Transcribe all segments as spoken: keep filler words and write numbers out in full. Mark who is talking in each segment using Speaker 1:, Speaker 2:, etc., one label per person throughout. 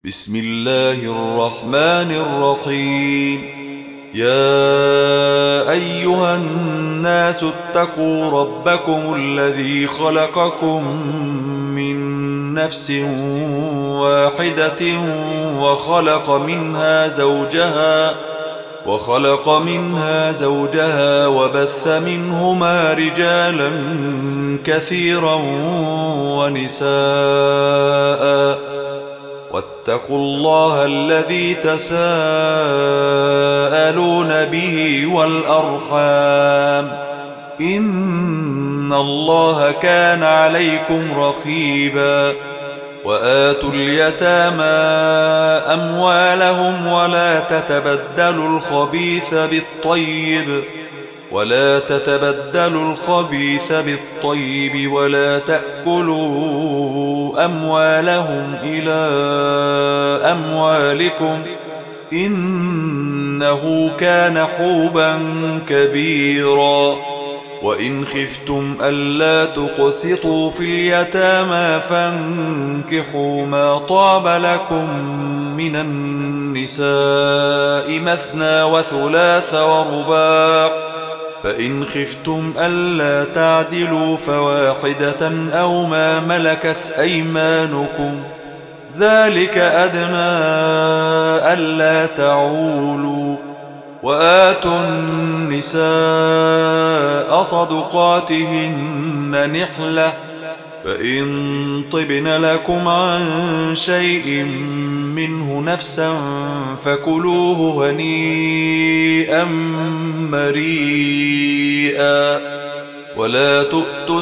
Speaker 1: بسم الله الرحمن الرحيم. يا أيها الناس اتقوا ربكم الذي خلقكم من نفس واحدة وخلق منها زوجها وخلق منها زوجها وبث منهما رجالا كثيرا ونساء واتقوا الله الذي تساءلون به والأرحام إن الله كان عليكم رقيبا. وآتوا اليتامى أموالهم ولا تتبدلوا الخبيث بالطيب ولا تتبدلوا الخبيث بالطيب ولا تأكلوا أموالهم إلى أموالكم إنه كان حوبا كبيرا. وإن خفتم ألا تقسطوا في اليتامى فانكحوا ما طاب لكم من النساء مثنى وثلاث ورباع، فإن خفتم ألا تعدلوا فواحدة أو ما ملكت أيمانكم ذلك أدنى ألا تعولوا. وآتوا النساء صدقاتهن نحلة، فإن طبن لكم عن شيء منه نفسا فكلوه هنيئا مريئا. ولا تؤتوا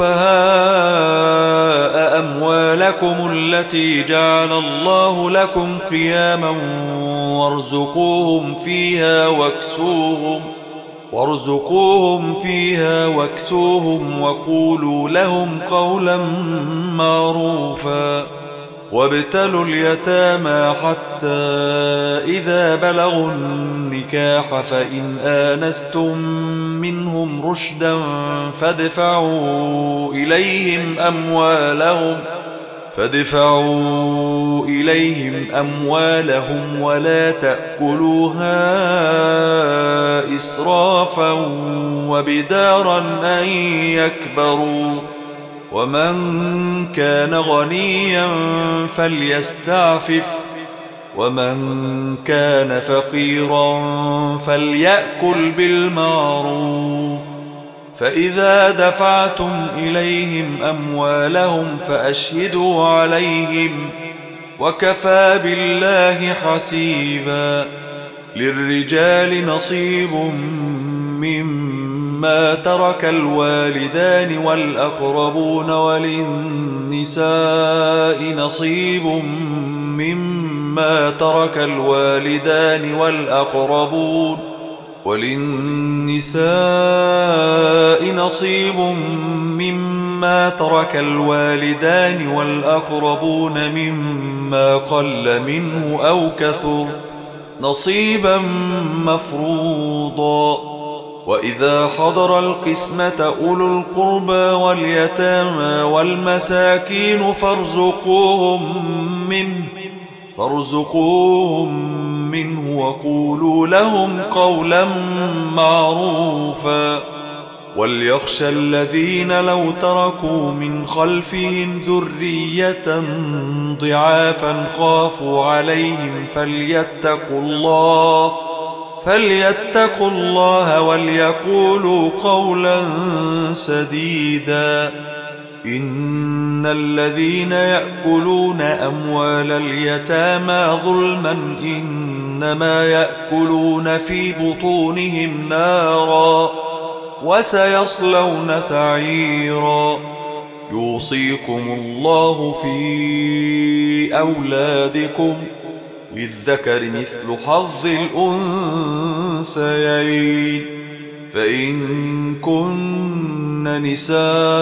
Speaker 1: السفهاء أموالكم التي جعل الله لكم قياما وارزقوهم فيها واكسوهم وارزقوهم فيها واكسوهم وقولوا لهم قولا معروفا. وابتلوا اليتامى حتى إذا بلغوا النكاح فإن آنستم منهم رشدا فادفعوا إليهم أموالهم فادفعوا إليهم أموالهم ولا تأكلوها إسرافا وبدارا أن يكبروا. ومن كان غنيا فليستعفف ومن كان فقيرا فليأكل بالمعروف. فإذا دفعتم إليهم أموالهم فأشهدوا عليهم وكفى بالله حسيبا. للرجال نصيب مما ترك الوالدان والأقربون وللنساء نصيب مما ترك الوالدان والأقربون وللنساء نصيب مما ترك الوالدان والأقربون مما قل منه أو كثر نصيبا مفروضا. وإذا حضر القسمة أولو القربى واليتامى والمساكين فارزقوهم منه فارزقوهم منه وقولوا لهم قولا معروفا. وليخشى الذين لو تركوا من خلفهم ذرية ضعافا خافوا عليهم فليتقوا الله فليتقوا الله وليقولوا قولا سديدا. إن الذين يأكلون أموال اليتامى ظلما إنما يأكلون في بطونهم نارا وسيصلون سعيرا. يوصيكم الله في أولادكم للذكر مثل حظ الأنثيين، فإن كن نساء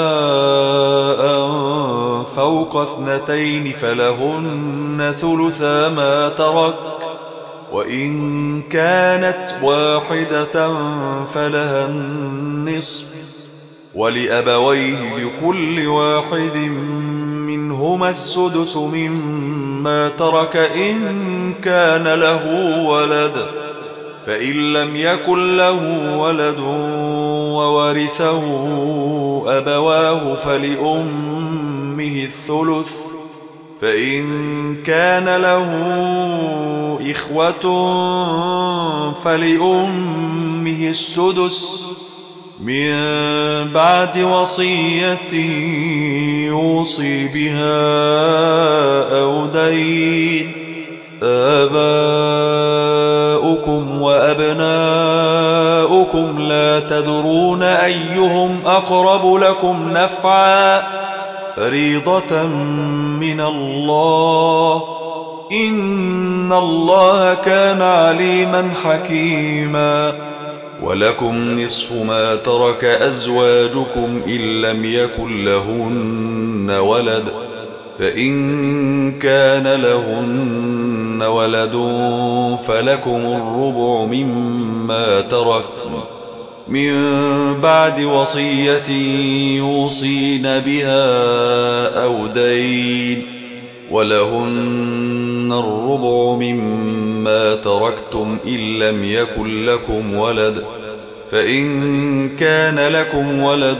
Speaker 1: فوق اثنتين فلهن ثلثا ما ترك، وإن كانت واحدة فلها النصف، ولأبويه لكل واحد منهم منهما السدس مما ترك إن كان له ولد، فإن لم يكن له ولد وورثه أبواه فلأمه الثلث، فإن كان له إخوة فلأمه السدس من بعد وصية يوصي بها أو دين. آباؤكم وأبناؤكم لا تدرون أيهم أقرب لكم نفعا فريضة من الله، إن الله كان عليما حكيما. ولكم نصف ما ترك أزواجكم إن لم يكن لهن ولد، فإن كان لهن ولد فلكم الربع مما تركتم من بعد وصية يوصين بها أو دين، ولهن الربع مما تركتم إن لم يكن لكم ولد، فإن كان لكم ولد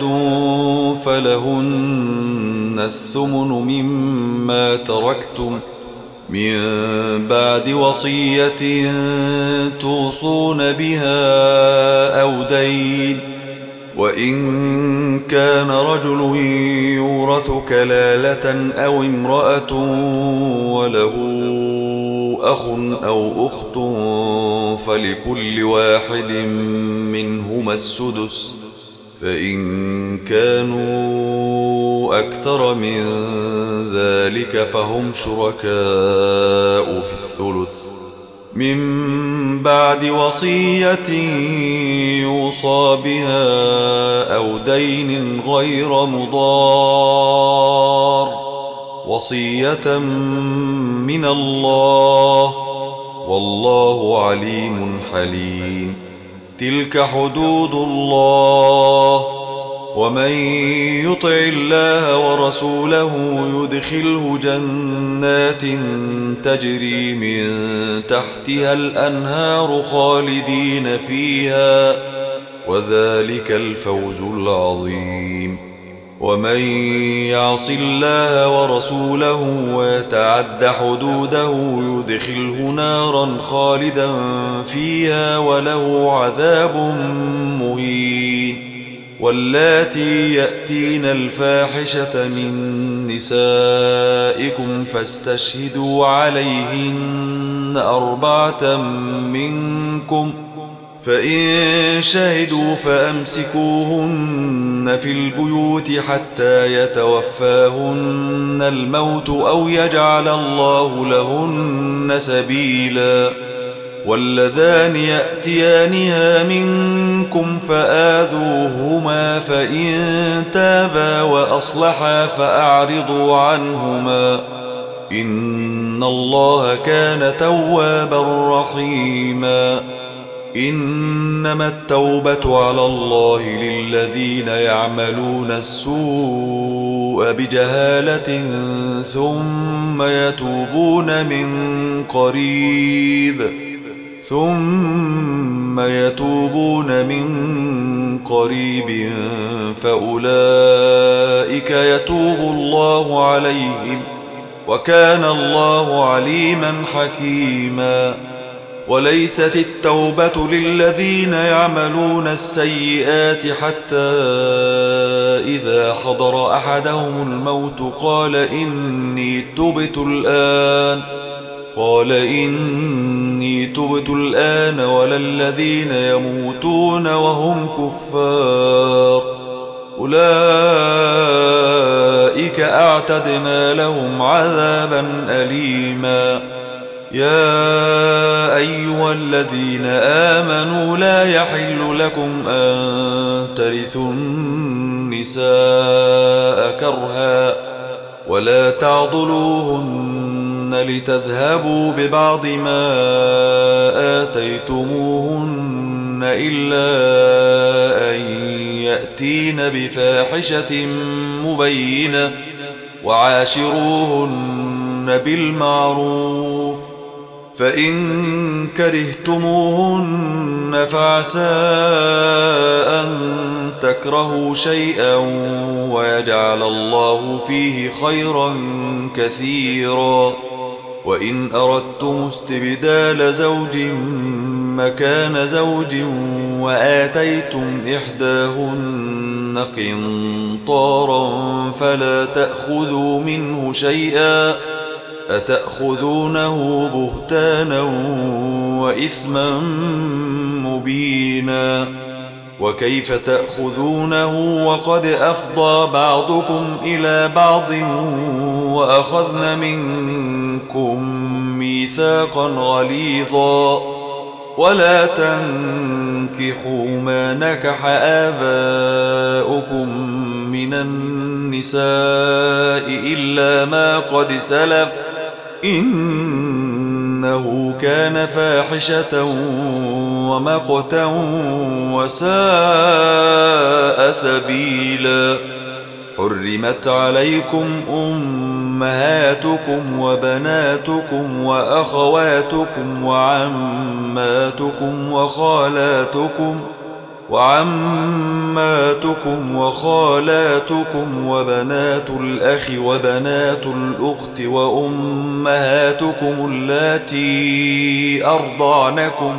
Speaker 1: فلهن الثمن مما تركتم من بعد وصية توصون بها أو دين. وإن كان رجل يورث كلالة أو امرأة وله أخ أو أخت فلكل واحد منهما السدس، فإن كانوا أكثر من ذلك فهم شركاء في الثلث من بعد وصية يوصى بها أو دين غير مضار، وصية من الله، والله عليم حليم. تلك حدود الله، ومن يطع الله ورسوله يدخله جنات تجري من تحتها الأنهار خالدين فيها، وذلك الفوز العظيم. ومن يعص الله ورسوله ويتعد حدوده يدخله نارا خالدا فيها وله عذاب مهين. واللاتي يأتين الفاحشة من نسائكم فاستشهدوا عليهن أربعة منكم، فإن شهدوا فأمسكوهن في البيوت حتى يتوفاهن الموت أو يجعل الله لهن سبيلا. واللذان يأتيانها منكم فآذوهما، فإن تابا وأصلحا فأعرضوا عنهما، إن الله كان توابا رحيما. إنما التوبة على الله للذين يعملون السوء بجهالة ثم يتوبون من قريب ثم يتوبون من قريب فأولئك يتوب الله عليهم، وكان الله عليما حكيما. وليست التوبة للذين يعملون السيئات حتى إذا حضر أحدهم الموت قال إني تبت الآن قال إني تبت الآن ولا الذين يموتون وهم كفار، أولئك أعتدنا لهم عذابا أليما. يا أيها الذين آمنوا لا يحل لكم أن ترثوا النساء كرها ولا تعضلوهن لتذهبوا ببعض ما آتيتموهن إلا أن يأتين بفاحشة مبينة وعاشروهن بالمعروف، فإن كرهتموهن فعسى أن تكرهوا شيئا ويجعل الله فيه خيرا كثيرا. وإن أردتم استبدال زوج مكان زوج وآتيتم إحداهن قنطارا فلا تأخذوا منه شيئا، أتأخذونه بهتانا وإثما مبينا. وكيف تأخذونه وقد أفضى بعضكم إلى بعض وأخذن منكم ميثاقا غليظا. ولا تنكحوا ما نكح آباؤكم من النساء إلا ما قد سلف، إنه كان فاحشة ومقتا وساء سبيلا. حرمت عليكم أمهاتكم وبناتكم وأخواتكم وعماتكم وخالاتكم وعماتكم وخالاتكم وبنات الأخ وبنات الأخت وأمهاتكم اللاتي أرضعنكم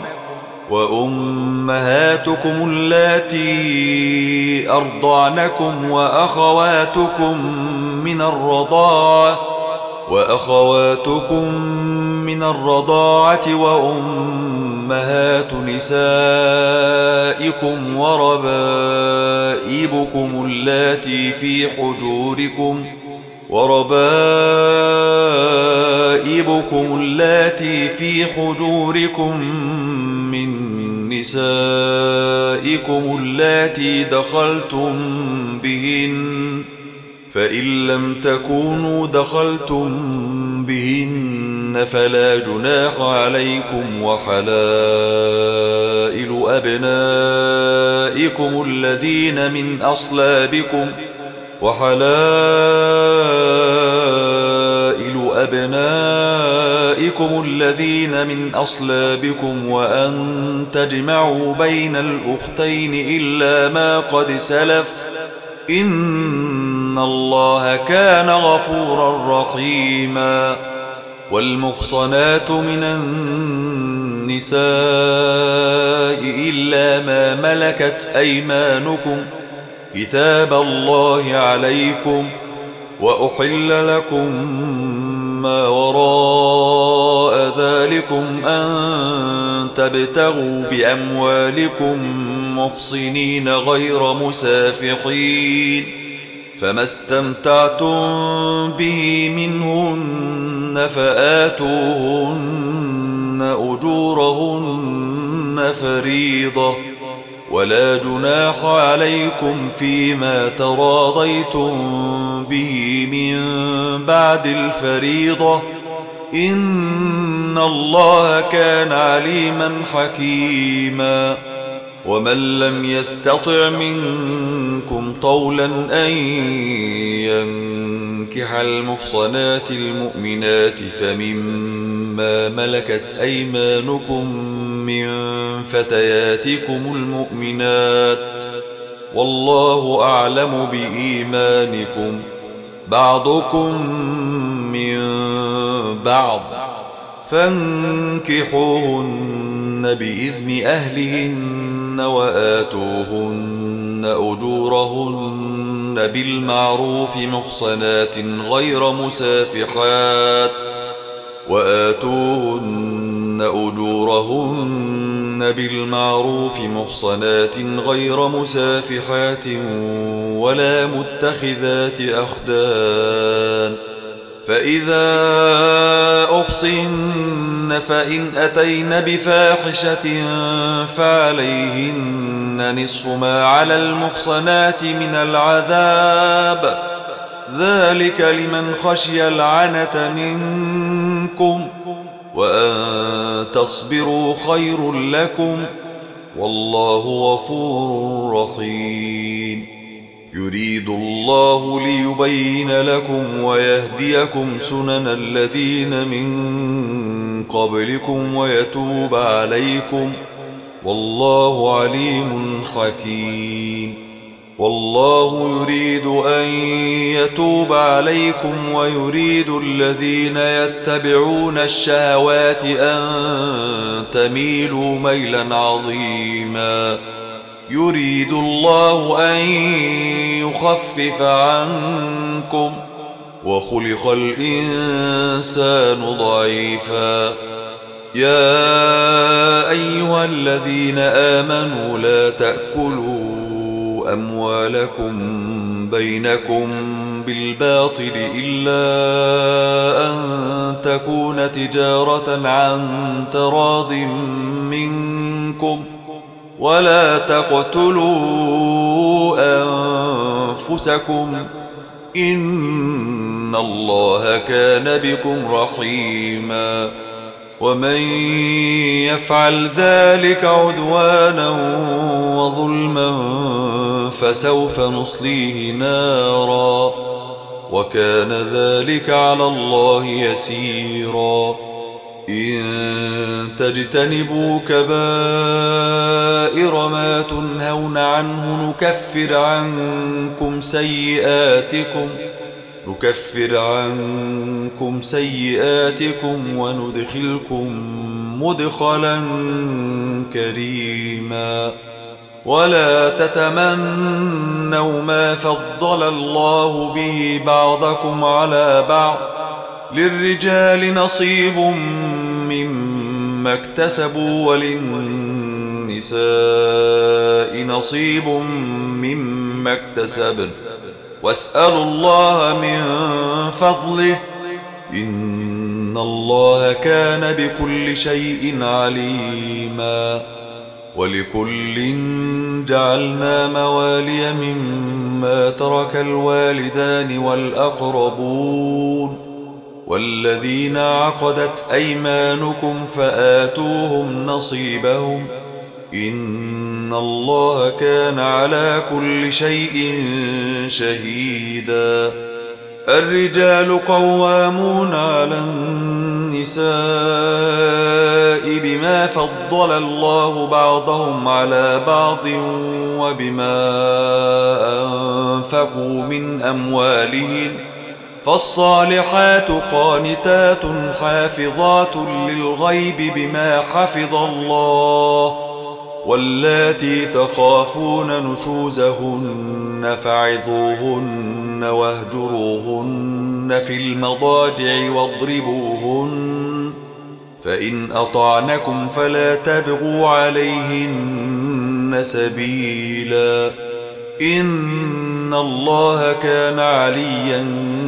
Speaker 1: وأمهاتكم اللاتي أرضعنكم وأخواتكم من الرضاعة وأخواتكم من الرضاعة وأمهات نسائكم وربائبكم اللاتي في حجوركم وربائبكم اللاتي في حجوركم من نسائكم اللاتي دخلتم بهن، فإن لم تكونوا دخلتم بهن فلا جناح عليكم. وحلائل أبنائكم الذين من أصلابكم وحلائل أبنائكم الذين من أصلابكم وأن تجمعوا بين الأختين إلا ما قد سلف، إن الله كان غفورا رحيما. والمحصنات من النساء إلا ما ملكت أيمانكم كتاب الله عليكم، وأحل لكم ما وراء ذلكم أن تبتغوا بأموالكم محصنين غير مسافحين، فما استمتعتم به منهن فآتوهن أجورهن فريضة، ولا جناح عليكم فيما تراضيتم به من بعد الفريضة، إن الله كان عليما حكيما. ومن لم يستطع منكم طولا أن ينكح المحصنات المؤمنات فمما ملكت أيمانكم من فتياتكم المؤمنات، والله أعلم بإيمانكم، بعضكم من بعض، فانكحوهن بإذن أهلهن وآتوهن أجورهن بالمعروف محصنات غير مسافحات وآتوهن أجورهن بالمعروف محصنات غير مسافحات ولا متخذات أخدان، فإذا أحصن فإن أتين بفاحشة فعليهن نصف ما على المحصنات من العذاب، ذلك لمن خشي العنة منكم، وأن تصبروا خير لكم، والله غفور رحيم. يريد الله ليبين لكم ويهديكم سنن الذين من قبلكم ويتوب عليكم والله عليم حكيم. والله يريد أن يتوب عليكم ويريد الذين يتبعون الشهوات أن تميلوا ميلا عظيما. يريد الله أن يخفف عنكم وخلق الإنسان ضعيفا. يا أيها الذين آمنوا لا تأكلوا أموالكم بينكم بالباطل إلا أن تكون تجارة عن تراض منكم ولا تقتلوا أنفسكم إن الله كان بكم رحيما. ومن يفعل ذلك عدوانا وظلما فسوف نصليه نارا وكان ذلك على الله يسيرا. إن تجتنبوا كبائر ما تنهون عنه نكفر عنكم سيئاتكم نكفر عنكم سيئاتكم وندخلكم مدخلا كريما. ولا تتمنوا ما فضل الله به بعضكم على بعض للرجال نصيب مما اكتسبوا وللنساء نصيب مما اكتسبن واسألوا الله من فضله إن الله كان بكل شيء عليما. ولكل جعلنا موالي مما ترك الوالدان والأقربون والذين عقدت أيمانكم فآتوهم نصيبهم إن الله كان على كل شيء شهيدا. الرجال قوامون على النساء بما فضل الله بعضهم على بعض وبما أنفقوا من أموالهم فالصالحات قانتات حافظات للغيب بما حفظ الله واللاتي تخافون نشوزهن فعظوهن واهجروهن في المضاجع واضربوهن فإن أطعنكم فلا تبغوا عليهن سبيلا إن الله كان عليا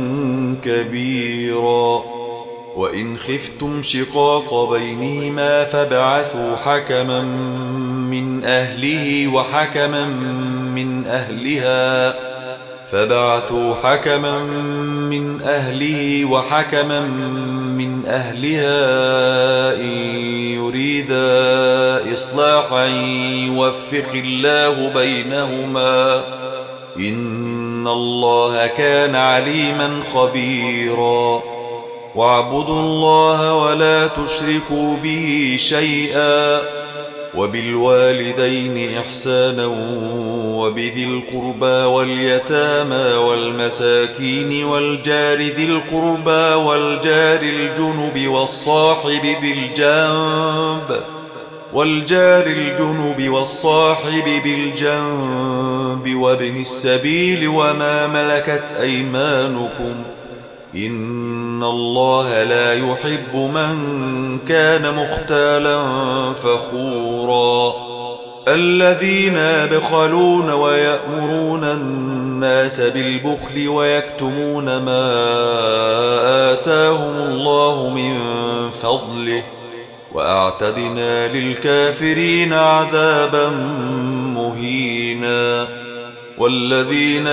Speaker 1: كبيرا. وإن خفتم شقاق بينهما فابعثوا حكما من أهله وحكما من أهلها فبعثوا حكما من أهله وحكما من أهلها إن يريدا إصلاحا يوفق الله بينهما إن الله كان عليما خبيرا. واعبدوا الله ولا تشركوا به شيئا وبالوالدين إحسانا وبذي القربى واليتامى والمساكين والجار ذي القربى والجار الجنب والصاحب بالجنب والجار الجنب والصاحب بالجنب وابن السبيل وما ملكت أيمانكم إن الله لا يحب من كان مختالا فخورا. الذين يبخلون ويأمرون الناس بالبخل ويكتمون ما آتاهم الله من فضله وأعتدنا للكافرين عذابا مهينا. والذين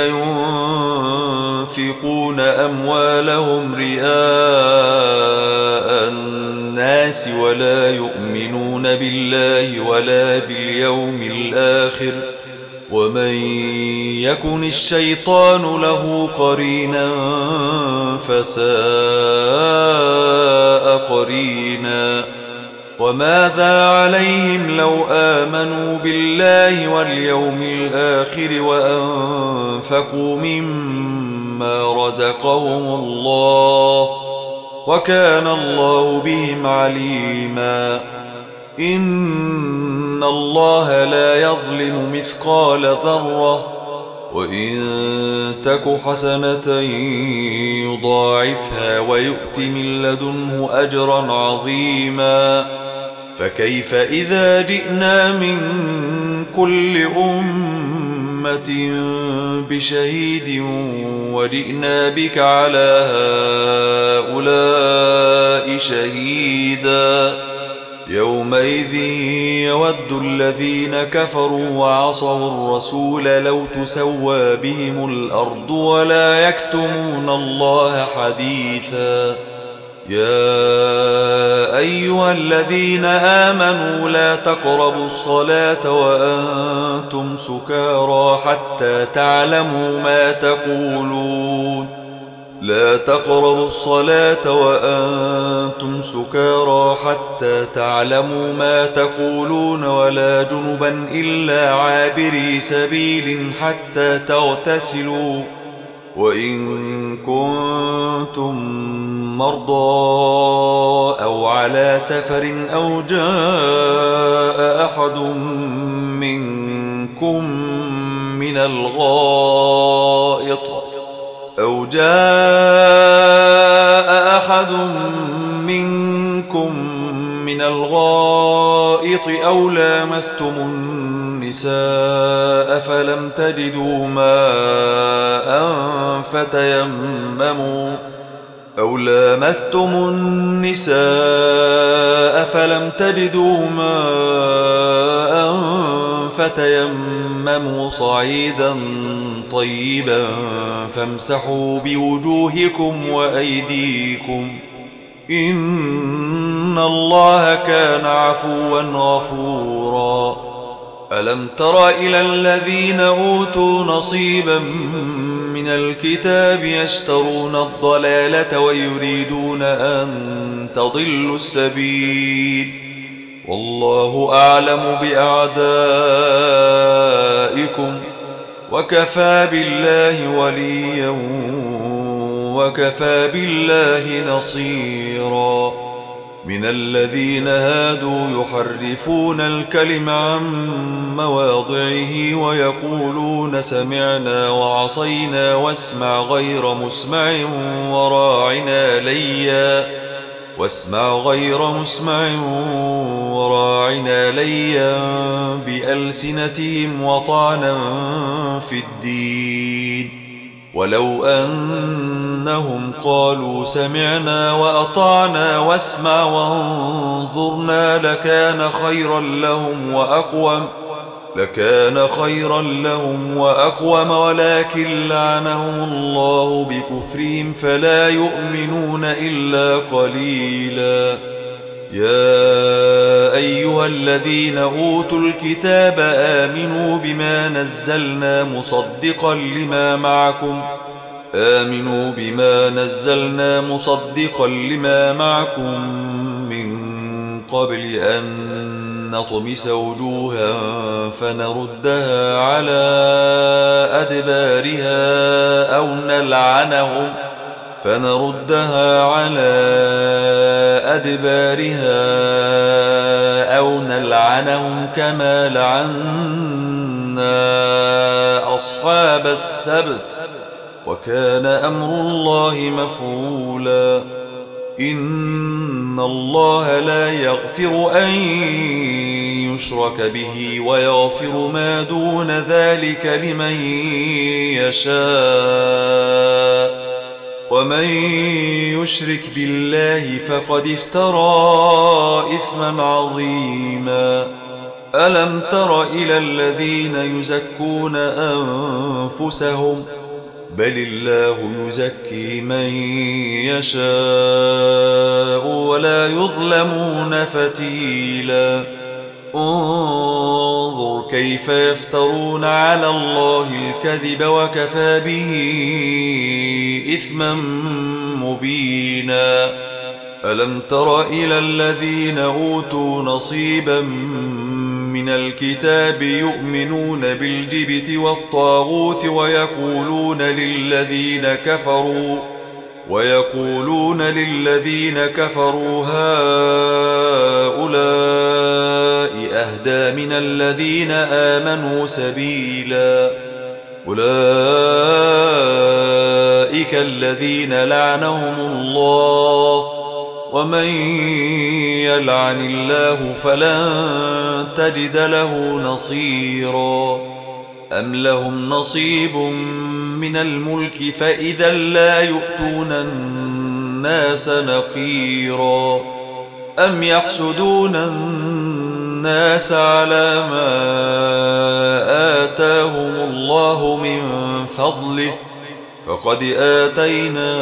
Speaker 1: ينفقون أموالهم رئاء الناس ولا يؤمنون بالله ولا باليوم الآخر ومن يكن الشيطان له قرينا فساء قرينا وماذا عليهم لو آمنوا بالله واليوم الآخر وأنفقوا مما رزقهم الله وكان الله بهم عليما إن الله لا يظلم مثقال ذرة وإن تك حسنة يضاعفها ويؤت من لدنه أجرا عظيما فكيف إذا جئنا من كل أمة بشهيد وجئنا بك على هؤلاء شهيدا يومئذ يود الذين كفروا وعصوا الرسول لو تسوى بهم الأرض ولا يكتمون الله حديثا يا أيها الذين آمنوا لا تقربوا الصلاة وأنتم سكارى حتى تعلموا ما تقولون لا تقربوا الصلاة وأنتم سكارى حتى تعلموا ما تقولون ولا جنبا إلا عابري سبيل حتى تغتسلوا وإن كنتم مرضى أو على سفر أو جاء أحد منكم من الغائط أو جاء أحد منكم من الغائط أو لامستم النساء فلم تجدوا ماء فتيمموا أو لامستم النساء فلم تجدوا ماء فتيمموا صعيدا طيبا فامسحوا بوجوهكم وأيديكم إن الله كان عفوا غفورا ألم تر إلى الذين أوتوا نصيبا من الكتاب يشترون الضلالة ويريدون أن تضلوا السبيل والله أعلم بأعدائكم وكفى بالله وليا وكفى بالله نصيرا من الذين هادوا يحرفون الكلم عن مواضعه ويقولون سمعنا وعصينا واسمع غير مسمع وراعنا ليا واسمع غير مسمع وراعنا ليا بألسنتهم وطعنا في الدين ولو أنهم قالوا سمعنا وأطعنا واسمع وانظرنا لكان خيرا لهم وأقوم لكان خيرا لهم وأقوم ولكن لعنهم الله بكفرهم فلا يؤمنون إلا قليلا يا أيها الذين أوتوا الكتاب آمنوا بما نزلنا مصدقا لما معكم آمنوا بما نزلنا مصدقا لما معكم من قبل أن نطمس وجوها فنردها على أدبارها أو نلعنهم فنردها على أدبارها أو نلعنهم كما لعنا أصحاب السبت وكان أمر الله مفعولا إن الله لا يغفر أن يشرك به ويغفر ما دون ذلك لمن يشاء ومن يشرك بالله فقد افترى إثما عظيما ألم تر إلى الذين يزكون أنفسهم بل الله يزكي من يشاء ولا يظلمون فتيلا انظر كيف يفترون على الله الكذب وكفى به إثما مبينا ألم تر إلى الذين أوتوا نصيبا من الكتاب يؤمنون بالجبت والطاغوت ويقولون للذين كفروا ويقولون للذين كفروا هؤلاء أهدى من الذين آمنوا سبيلا أولئك الذين لعنهم الله ومن يلعن الله فلن تجد له نصيرا أم لهم نصيب من الملك فإذا لا يؤتون الناس نقيرا أم يحسدون الناس على ما آتاهم الله من فضله فقد آتينا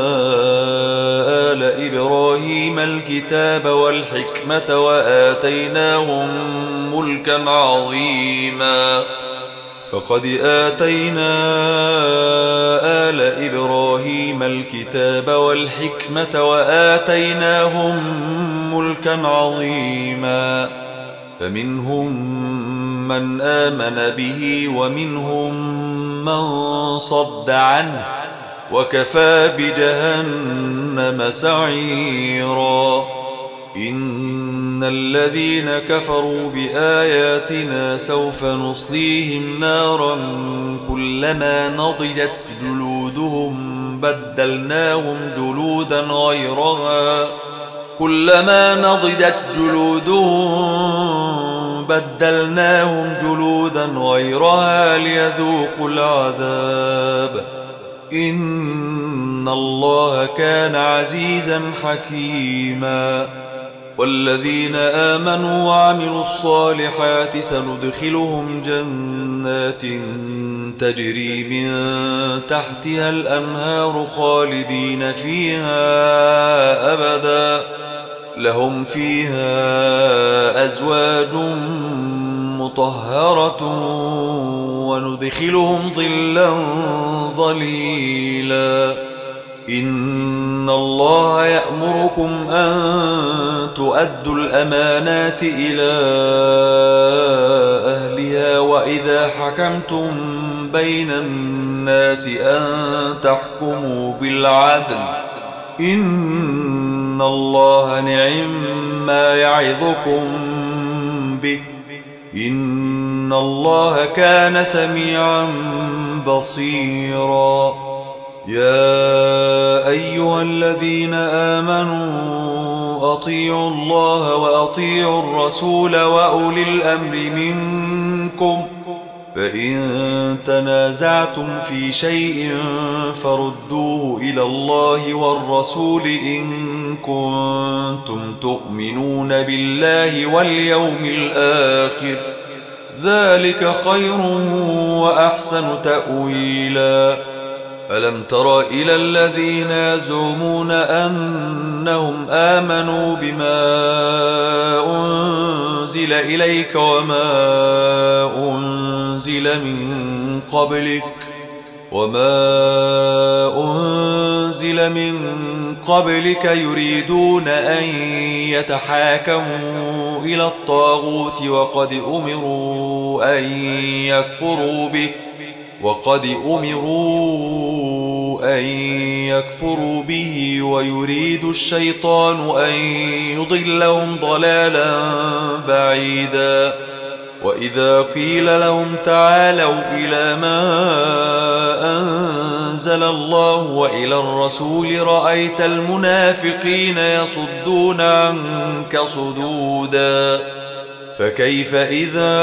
Speaker 1: آل إبراهيم الكتاب والحكمة وآتيناهم ملكا عظيما فقد آتينا آل إبراهيم الكتاب والحكمة وآتيناهم ملكا عظيما فمنهم من آمن به ومنهم من صد عنه وكفى بجهنم سعيرا إن الذين كفروا بآياتنا سوف نصليهم نارا كلما نضجت جلودهم بدلناهم جلودا غيرها كلما نضجت جلودهم بدلناهم جلودا غيرها ليذوقوا العذاب إن الله كان عزيزا حكيما والذين آمنوا وعملوا الصالحات سندخلهم جنات تجري من تحتها الأنهار خالدين فيها أبدا لهم فيها أزواج مطهرة وندخلهم ظلا ظليلا إن الله يأمركم أن تؤدوا الأمانات إلى أهلها وإذا حكمتم بين الناس أن تحكموا بالعدل إن الله نعم ما يعظكم به إن الله كان سميعا بصيرا يا أيها الذين آمنوا أطيعوا الله وأطيعوا الرسول وأولي الأمر منكم فإن تنازعتم في شيء فردوه إلى الله والرسول إن كنتم تؤمنون بالله واليوم الآخر ذلك خير وأحسن تأويلا ألم تر إلى الذين يزعمون أنهم آمنوا بما أنزل إليك وما أنزل من قبلك وما أنزل من قبلك يريدون أن يتحاكموا إلى الطاغوت وقد أمروا أن يكفروا به وقد أمروا أن يكفروا به ويريد الشيطان أن يضلهم ضلالا بعيدا وإذا قيل لهم تعالوا إلى ما أنزل الله وإلى الرسول رأيت المنافقين يصدون عنك صدودا فكيف إذا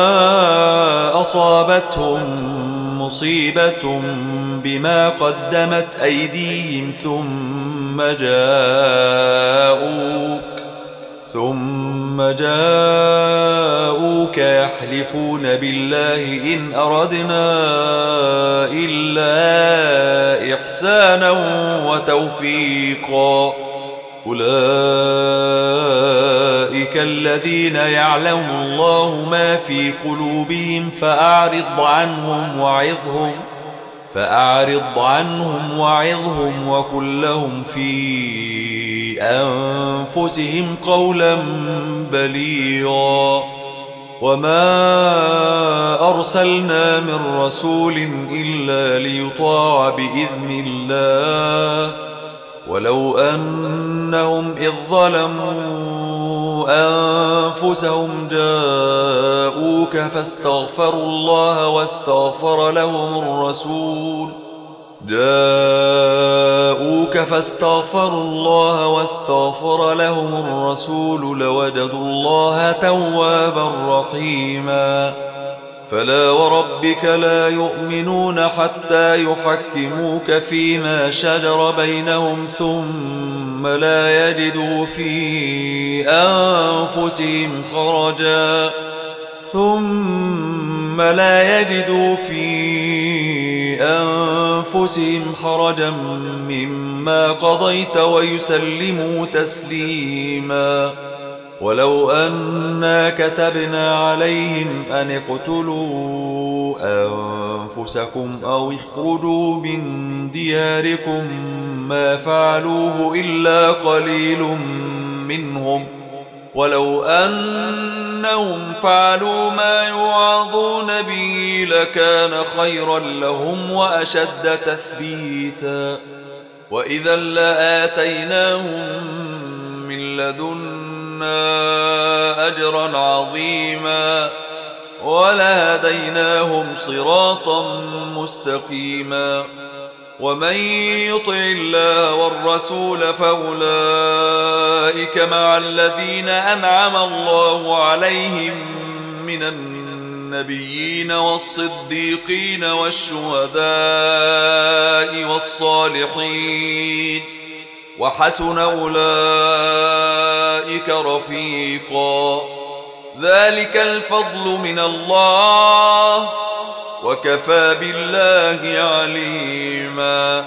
Speaker 1: أصابتهم مصيبة بما قدمت أيديهم ثم جاءوك ثم جاءوك يحلفون بالله إن أردنا إلا إحسانا وتوفيقا أولئك أولئك الذين يعلم الله ما في قلوبهم فأعرض عنهم وعظهم فأعرض عنهم وعظهم وقل لهم في أنفسهم قولا بليغا وما أرسلنا من رسول إلا ليطاع بإذن الله ولو أنهم إذ ظلموا أنفسهم جاءوك فاستغفروا الله واستغفر لهم الرسول جاءوك فاستغفروا الله واستغفر لهم الرسول لوجدوا الله توابا رحيما فلا وربك لا يؤمنون حتى يحكموك فيما شجر بينهم ثم لا يجدوا في أنفسهم خرجا ثم لا يجدوا في أنفسهم خرجا مما قضيت ويسلموا تسليما ولو أنا كتبنا عليهم أن اقتلوا أنفسكم أو اخرجوا من دياركم ما فعلوه إلا قليل منهم ولو أنهم فعلوا ما يوعظون به لكان خيرا لهم وأشد تثبيتا وإذا لآتيناهم من لدنا أجرا عظيما ولهديناهم صراطا مستقيما ومن يطع الله والرسول فأولئك مع الذين أنعم الله عليهم من النبيين والصديقين والشهداء والصالحين وحسن أولئك رفيقا ذلك الفضل من الله وكفى بالله عليما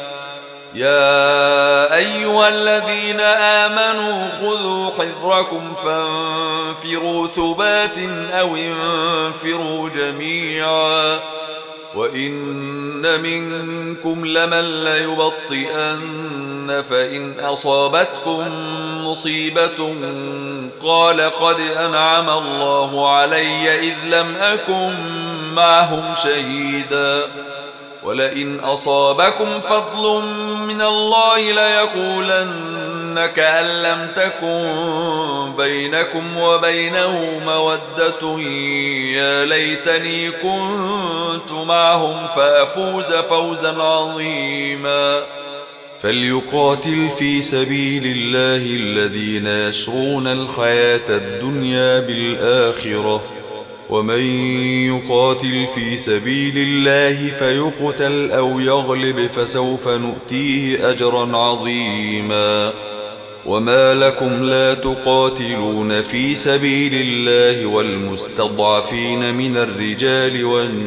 Speaker 1: يا أيها الذين آمنوا خذوا حذركم فانفروا ثبات أو انفروا جميعا وإن منكم لمن ليبطئن فإن أصابتكم مصيبة قال قد أنعم الله علي إذ لم أكن معهم شهيدا ولئن أصابكم فضل من الله ليقولن كأن لم تكن بينكم وبينه مودة يا ليتني كنت معهم فأفوز فوزا عظيما فليقاتل في سبيل الله الذين يشرون الحياة الدنيا بالآخرة ومن يقاتل في سبيل الله فيقتل أو يغلب فسوف نؤتيه أجرا عظيما وما لكم لا تقاتلون في سبيل الله والمستضعفين من الرجال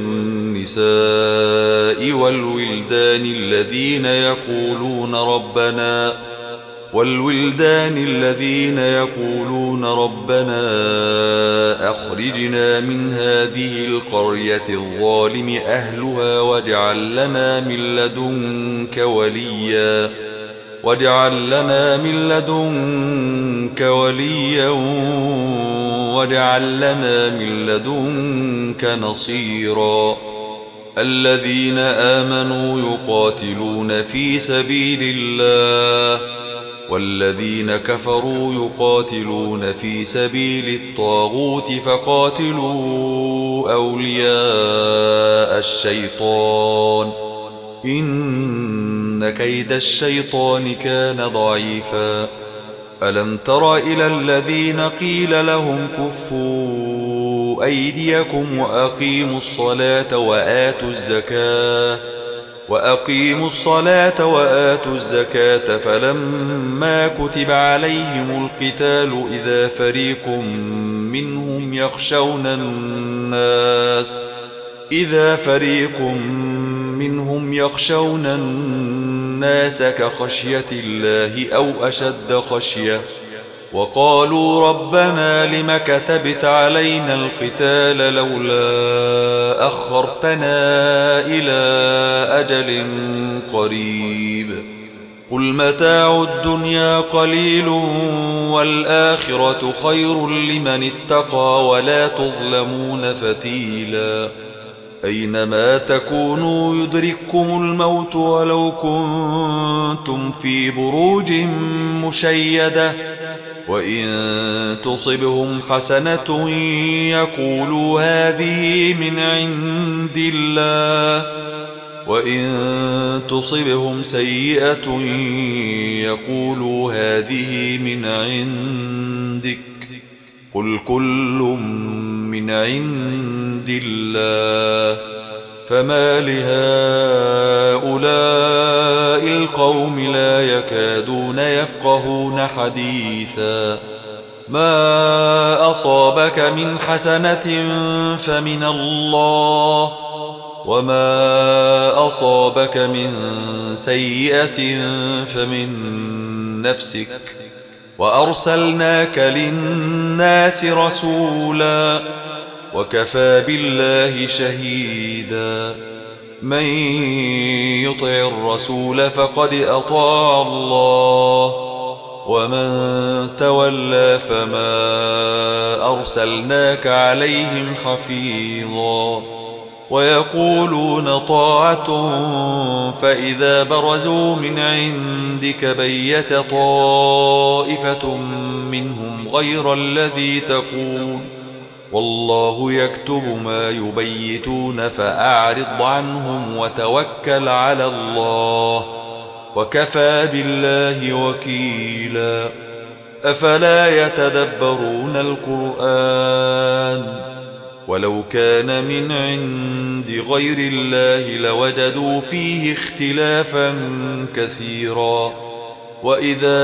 Speaker 1: والنساء والولدان الذين يقولون ربنا والولدان الذين يقولون ربنا أخرجنا من هذه القرية الظالم أهلها واجعل لنا من لدنك وليا واجعل لنا من لدنك وليا واجعل لنا من لدنك نصيرا الذين آمنوا يقاتلون في سبيل الله والذين كفروا يقاتلون في سبيل الطاغوت فقاتلوا أولياء الشيطان إن كيد الشيطان كان ضعيفا ألم تر إلى الذين قيل لهم كفوا أيديكم وأقيموا الصلاة وآتوا الزكاة وأقيموا الصلاة وآتوا الزكاة فلما كتب عليهم القتال إذا فريق منهم يخشون الناس إذا فريق منهم يخشون الناس كخشية الله أو أشد خشية وقالوا ربنا لم كتبت علينا القتال لولا أخرتنا إلى أجل قريب قل متاع الدنيا قليل والآخرة خير لمن اتقى ولا تظلمون فتيلا أينما تكونوا يدرككم الموت ولو كنتم في بروج مشيدة وإن تصبهم حسنة يقولوا هذه من عند الله وإن تصبهم سيئة يقولوا هذه من عندك قل كل من عند الله فما لهؤلاء القوم لا يكادون يفقهون حديثا ما أصابك من حسنة فمن الله وما أصابك من سيئة فمن نفسك وأرسلناك للناس رسولا وكفى بالله شهيدا من يطع الرسول فقد أطاع الله ومن تولى فما أرسلناك عليهم حفيظا ويقولون طاعة فإذا برزوا من عندك بيت طائفة منهم غير الذي تقول والله يكتب ما يبيتون فأعرض عنهم وتوكل على الله وكفى بالله وكيلا أفلا يتدبرون القرآن ولو كان من عند غير الله لوجدوا فيه اختلافا كثيرا وإذا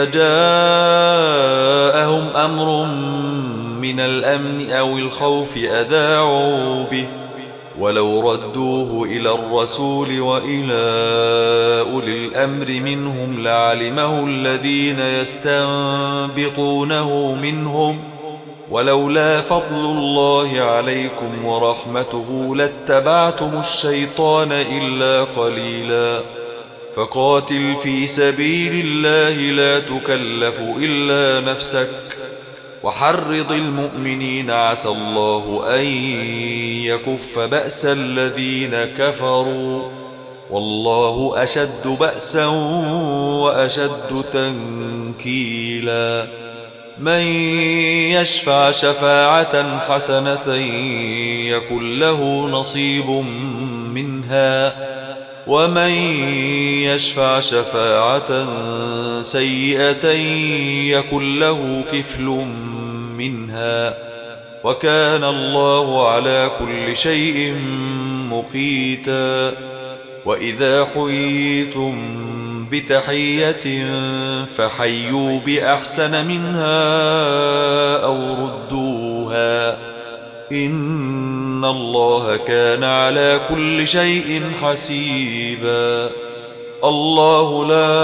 Speaker 1: جاءهم أمر من الأمن أو الخوف أذاعوا به ولو ردوه إلى الرسول وإلى أولي الأمر منهم لعلمه الذين يستنبطونه منهم ولولا فضل الله عليكم ورحمته لاتبعتم الشيطان إلا قليلا فقاتل في سبيل الله لا تكلف إلا نفسك وحرض المؤمنين عسى الله أن يكف بأس الذين كفروا والله أشد بأسا وأشد تنكيلا من يشفع شفاعة حسنة يكن له نصيب منها ومن يشفع شفاعة سيئة يكن له كفل منها وكان الله على كل شيء مقيتا وإذا حييتم بتحية فحيوا بأحسن منها أو ردوها إن الله كان على كل شيء حسيبا الله لا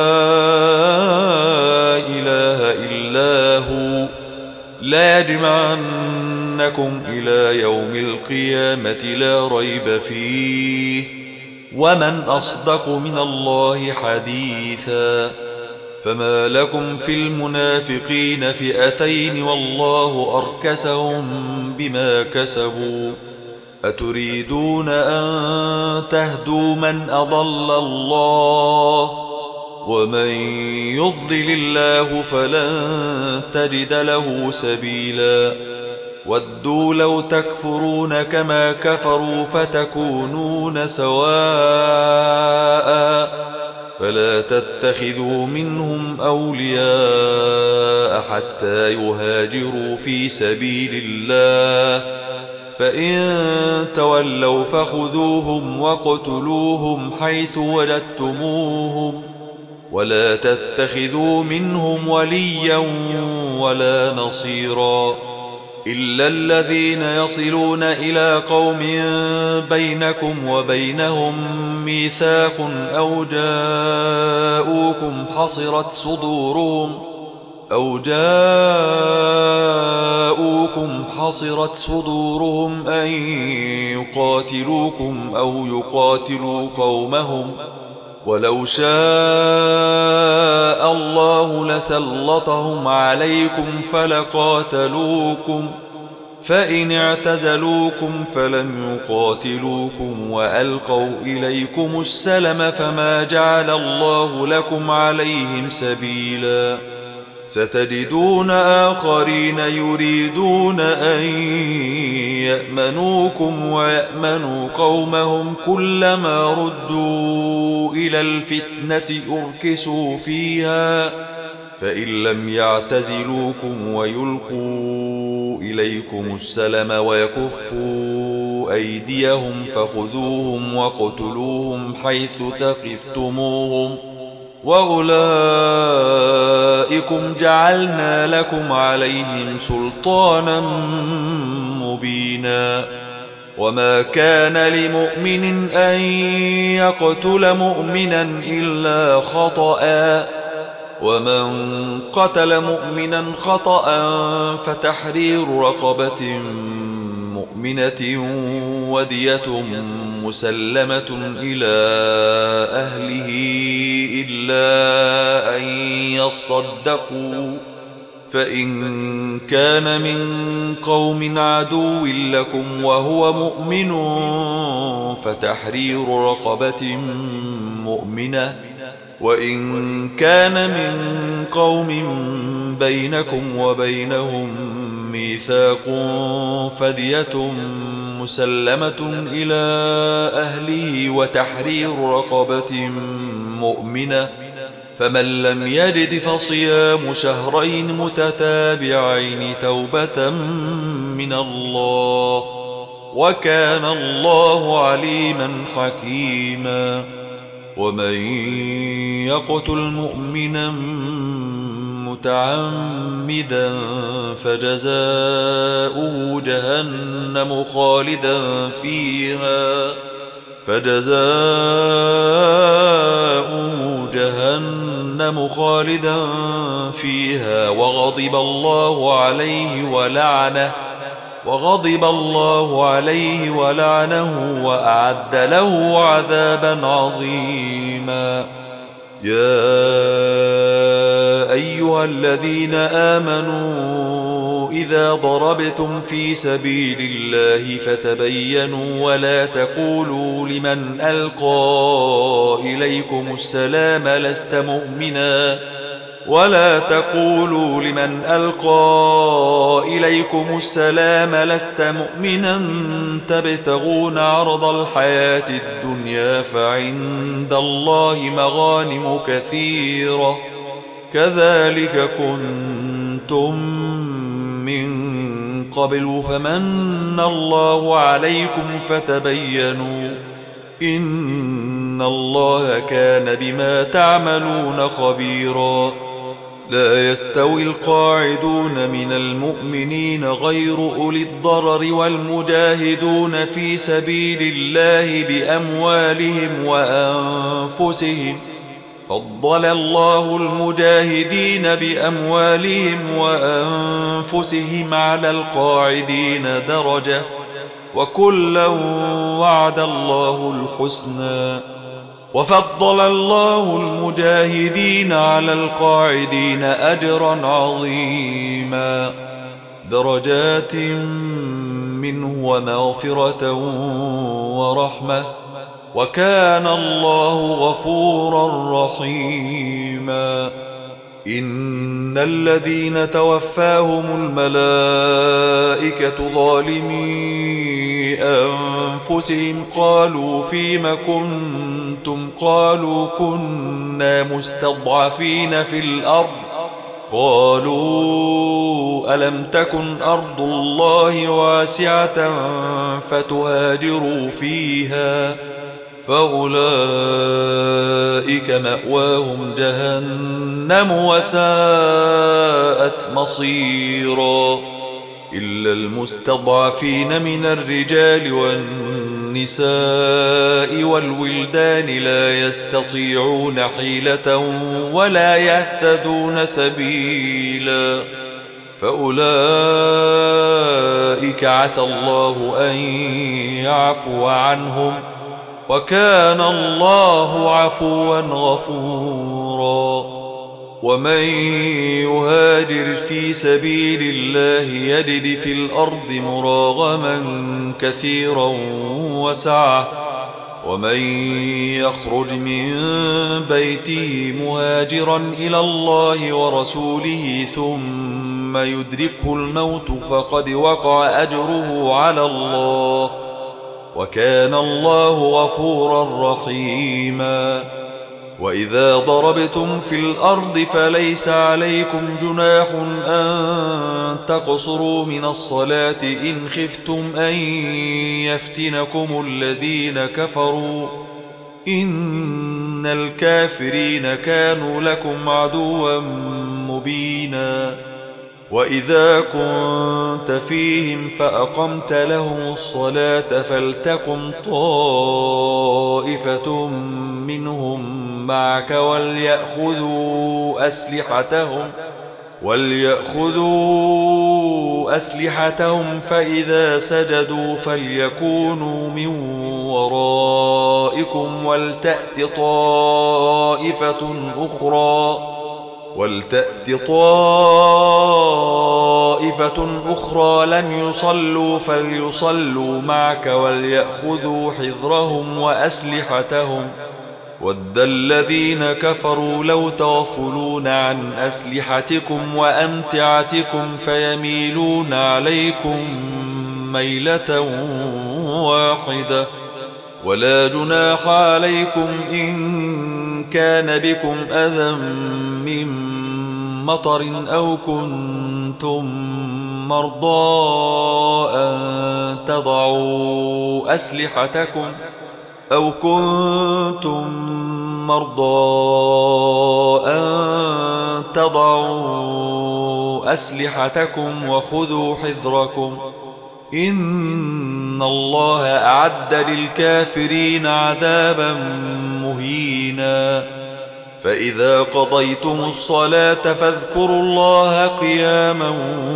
Speaker 1: إله إلا هو لا يجمعنكم إلى يوم القيامة لا ريب فيه ومن أصدق من الله حديثا فما لكم في المنافقين فئتين والله أركسهم بما كسبوا أتريدون أن تهدوا من أضل الله ومن يضلل الله فلن تجد له سبيلا ودوا لو تكفرون كما كفروا فتكونون سواء فلا تتخذوا منهم أولياء حتى يهاجروا في سبيل الله فإن تولوا فخذوهم واقتلوهم حيث وجدتموهم ولا تتخذوا منهم وليا ولا نصيرا إلا الذين يصلون إلى قوم بينكم وبينهم ميثاق أو جاءوكم حصرت صدورهم أو جاءوكم حصرت صدورهم أن يقاتلوكم أو يقاتلوا قومهم ولو شاء الله لسلطهم عليكم فلقاتلوكم فإن اعتزلوكم فلم يقاتلوكم وألقوا إليكم السلم فما جعل الله لكم عليهم سبيلا ستجدون آخرين يريدون أن يأمنوكم ويأمنوا قومهم كلما ردوا إلى الفتنة أركسوا فيها فإن لم يعتزلوكم ويلقوا إليكم السلم ويكفوا أيديهم فخذوهم واقتلوهم حيث ثقفتموهم وأولئكم جعلنا لكم عليهم سلطانا مبينا وما كان لمؤمن أن يقتل مؤمنا إلا خطأ ومن قتل مؤمنا خطأ فتحرير رقبة مؤمنة ودية مسلمة إلى أهله إلا أن يصدقوا فإن كان من قوم عدو لكم وهو مؤمن فتحرير رقبة مؤمنة وإن كان من قوم بينكم وبينهم ميثاق فدية مسلمة إلى أهله وتحرير رقبة مؤمنة فمن لم يجد فصيام شهرين متتابعين توبة من الله وكان الله عليما حكيما ومن يقتل مؤمنا متعمدا فجزاؤه جهنم خالدا فيها فجزاؤه جهنم خالدا فيها وغضب الله عليه ولعنه وغضب الله عليه ولعنه وأعد له عذابا عظيما يا أيها الذين آمنوا إذا ضربتم في سبيل الله فتبينوا ولا تقولوا لمن ألقى إليكم السلام لست مؤمنا ولا تقولوا لمن ألقى إليكم السلام لست مؤمنا تبتغون عرض الحياة الدنيا فعند الله مغانم كثيرة كذلك كنتم من قبل فمن الله عليكم فتبينوا إن الله كان بما تعملون خبيرا لا يستوي القاعدون من المؤمنين غير أولي الضرر والمجاهدون في سبيل الله بأموالهم وأنفسهم فضل الله المجاهدين بأموالهم وأنفسهم على القاعدين درجة وكلا وعد الله الحسنى وفضل الله المجاهدين على القاعدين أجرا عظيما درجات منه ومغفرة ورحمة وكان الله غفورا رحيما إن الذين توفاهم الملائكة ظالمي أنفسهم قالوا فيم كنتم قالوا كنا مستضعفين في الأرض قالوا ألم تكن أرض الله واسعة فتهاجروا فيها فأولئك مأواهم جهنم وساءت مصيرا إلا المستضعفين من الرجال والنساء النساء والولدان لا يستطيعون حيلة ولا يهتدون سبيلا فأولئك عسى الله أن يعفو عنهم وكان الله عفوا غفورا ومن يهاجر في سبيل الله يجد في الأرض مراغما كثيرا وسعة ومن يخرج من بيته مهاجرا إلى الله ورسوله ثم يدركه الموت فقد وقع أجره على الله وكان الله غفورا رحيما وإذا ضربتم في الأرض فليس عليكم جناح أن تقصروا من الصلاة إن خفتم أن يفتنكم الذين كفروا إن الكافرين كانوا لكم عدوا مبينا وإذا كنت فيهم فأقمت لهم الصلاة فلتقم طائفة منهم معك وليأخذوا أسلحتهم وليأخذوا أسلحتهم فإذا سجدوا فليكونوا من ورائكم ولتأت طائفة أخرى ولتأت طائفة أخرى لم يصلوا فليصلوا معك وليأخذوا حذرهم وأسلحتهم ود الذين كفروا لو تغفلون عن أسلحتكم وأمتعتكم فيميلون عليكم ميلة واحدة ولا جناح عليكم إن كان بكم أذى من مطر أو كنتم مرضى أن تضعوا أسلحتكم أو كنتم مرضى أن تضعوا أسلحتكم وخذوا حذركم إن الله أعد للكافرين عذابا مهينا فإذا قضيتم الصلاة فاذكروا الله قياما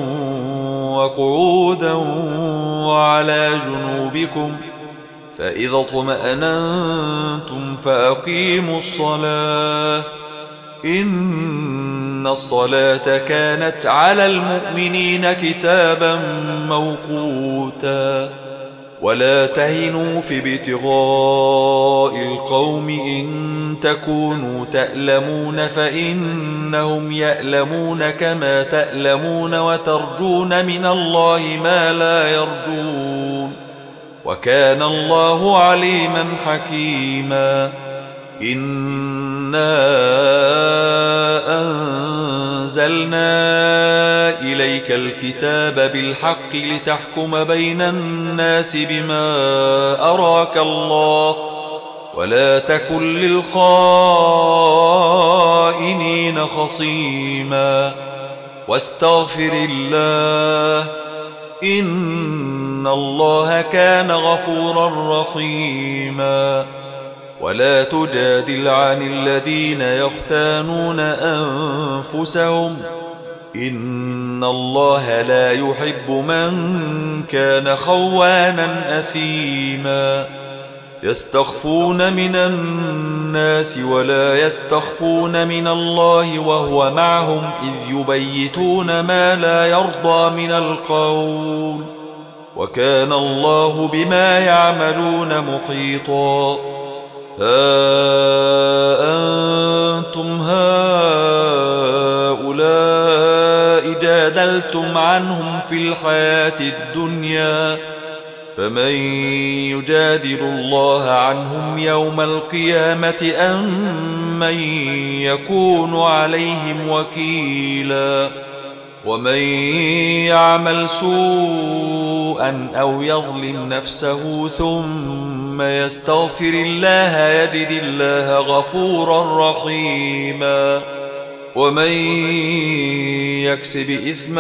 Speaker 1: وقعودا وعلى جنوبكم فإذا اطمأننتم فأقيموا الصلاة إن الصلاة كانت على المؤمنين كتابا موقوتا ولا تهنوا في ابتغاء القوم إن تكونوا تألمون فإنهم يألمون كما تألمون وترجون من الله ما لا يرجون وكان الله عليما حكيما إنا أنزلنا إليك الكتاب بالحق لتحكم بين الناس بما أراك الله ولا تكن للخائنين خصيما واستغفر الله إن الله كان غفورا رحيما ولا تجادل عن الذين يختانون أنفسهم إن الله لا يحب من كان خوانا أثيما يستخفون من الناس ولا يستخفون من الله وهو معهم إذ يبيتون ما لا يرضى من القول وكان الله بما يعملون محيطا ها أنتم هؤلاء جادلتم عنهم في الحياة الدنيا فمن يجادل الله عنهم يوم القيامة أم من يكون عليهم وكيلا ومن يعمل سوءا أو يظلم نفسه ثم يستغفر الله يجد الله غفورا رحيما ومن يكسب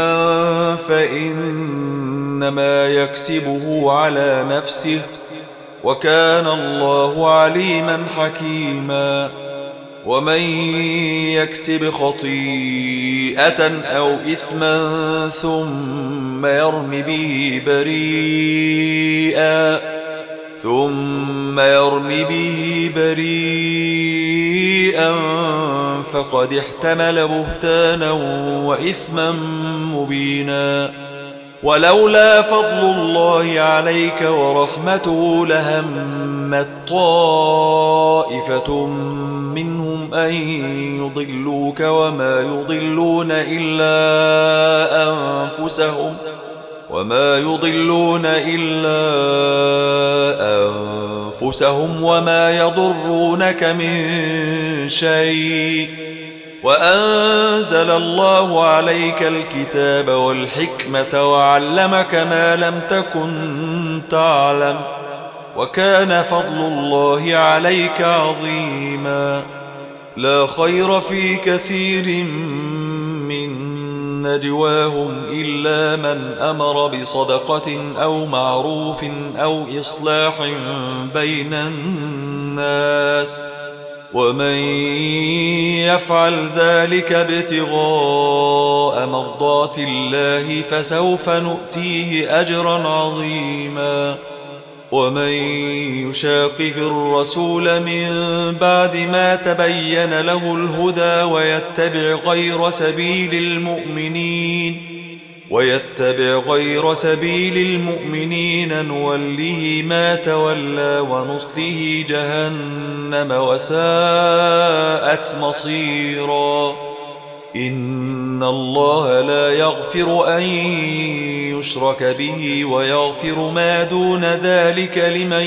Speaker 1: إثما فإنما يكسبه على نفسه وكان الله عليما حكيما. ومن يكسب خطيئة أو إثما ثم يرم به بريئا ثم يرم به بريئا فقد احتمل بهتانا وإثما مبينا. ولولا فضل الله عليك ورحمته لهمت طائفة منهم أن يضلوك وما يضلون إلا أنفسهم وما يضلون إلا أنفسهم وما يضرونك من شيء. وأنزل الله عليك الكتاب والحكمة وعلمك ما لم تكن تعلم وكان فضل الله عليك عظيما. لا خير في كثير من نجواهم إلا من أمر بصدقة أو معروف أو إصلاح بين الناس ومن يفعل ذلك ابتغاء مرضات الله فسوف نؤتيه أجرا عظيما. ومن يشاقق الرسول من بعد ما تبين له الهدى ويتبع غير سبيل المؤمنين ويتبع غير سبيل المؤمنين نوله ما تولى ونصله جهنم وساءت مصيرا. إن الله لا يغفر أن يشرك به ويغفر ما دون ذلك لمن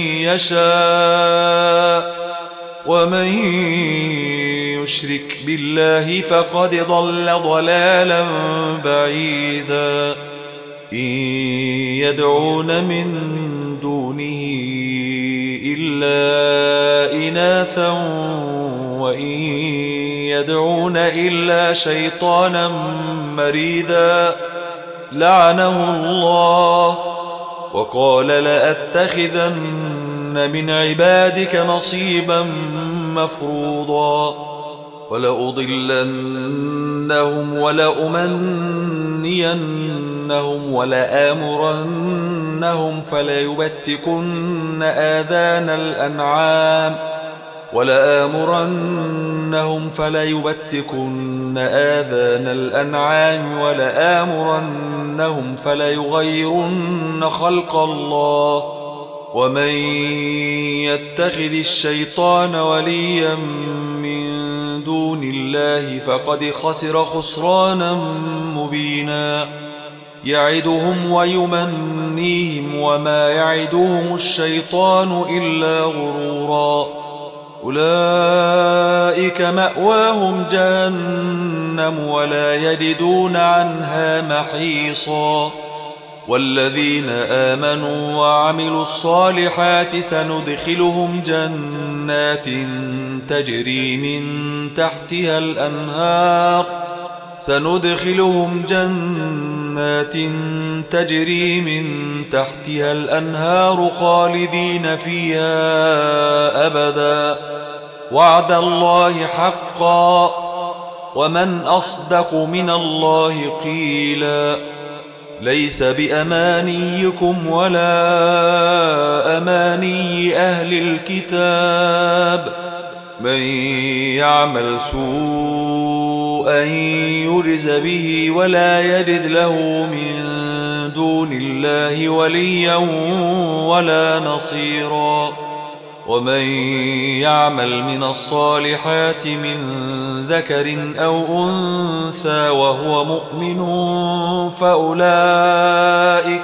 Speaker 1: يشاء ومن يشرك بالله فقد ضل ضلالا بعيدا. إن يدعون من دونه إلا إناثا وإن يدعون إلا شيطانا مريدا لعنه الله وقال لأتخذن من عبادك نصيبا مفروضا ولأضلنهم ولأمنينهم ولآمرنهم فليبتكن آذان الأنعام ولآمرنهم فليبتكن آذان الأنعام ولآمرنهم فليغيرن خلق الله. ومن يتخذ الشيطان وليا من دون الله فقد خسر خسرانا مبينا. يعدهم ويمنيهم وما يعدهم الشيطان إلا غرورا. أولئك مأواهم جهنم ولا يجدون عنها محيصا. والذين آمنوا وعملوا الصالحات سندخلهم جنات تجري من تحتها الأنهار سندخلهم جنات تجري من تحتها الأنهار خالدين فيها أبدا وعد الله حقا ومن أصدق من الله قيلا. ليس بأمانيكم ولا أماني أهل الكتاب من يعمل سوءا يجز به ولا يجد له من دون الله وليا ولا نصيرا. ومن يعمل من الصالحات من ذكر أو أنثى وهو مؤمن فأولئك,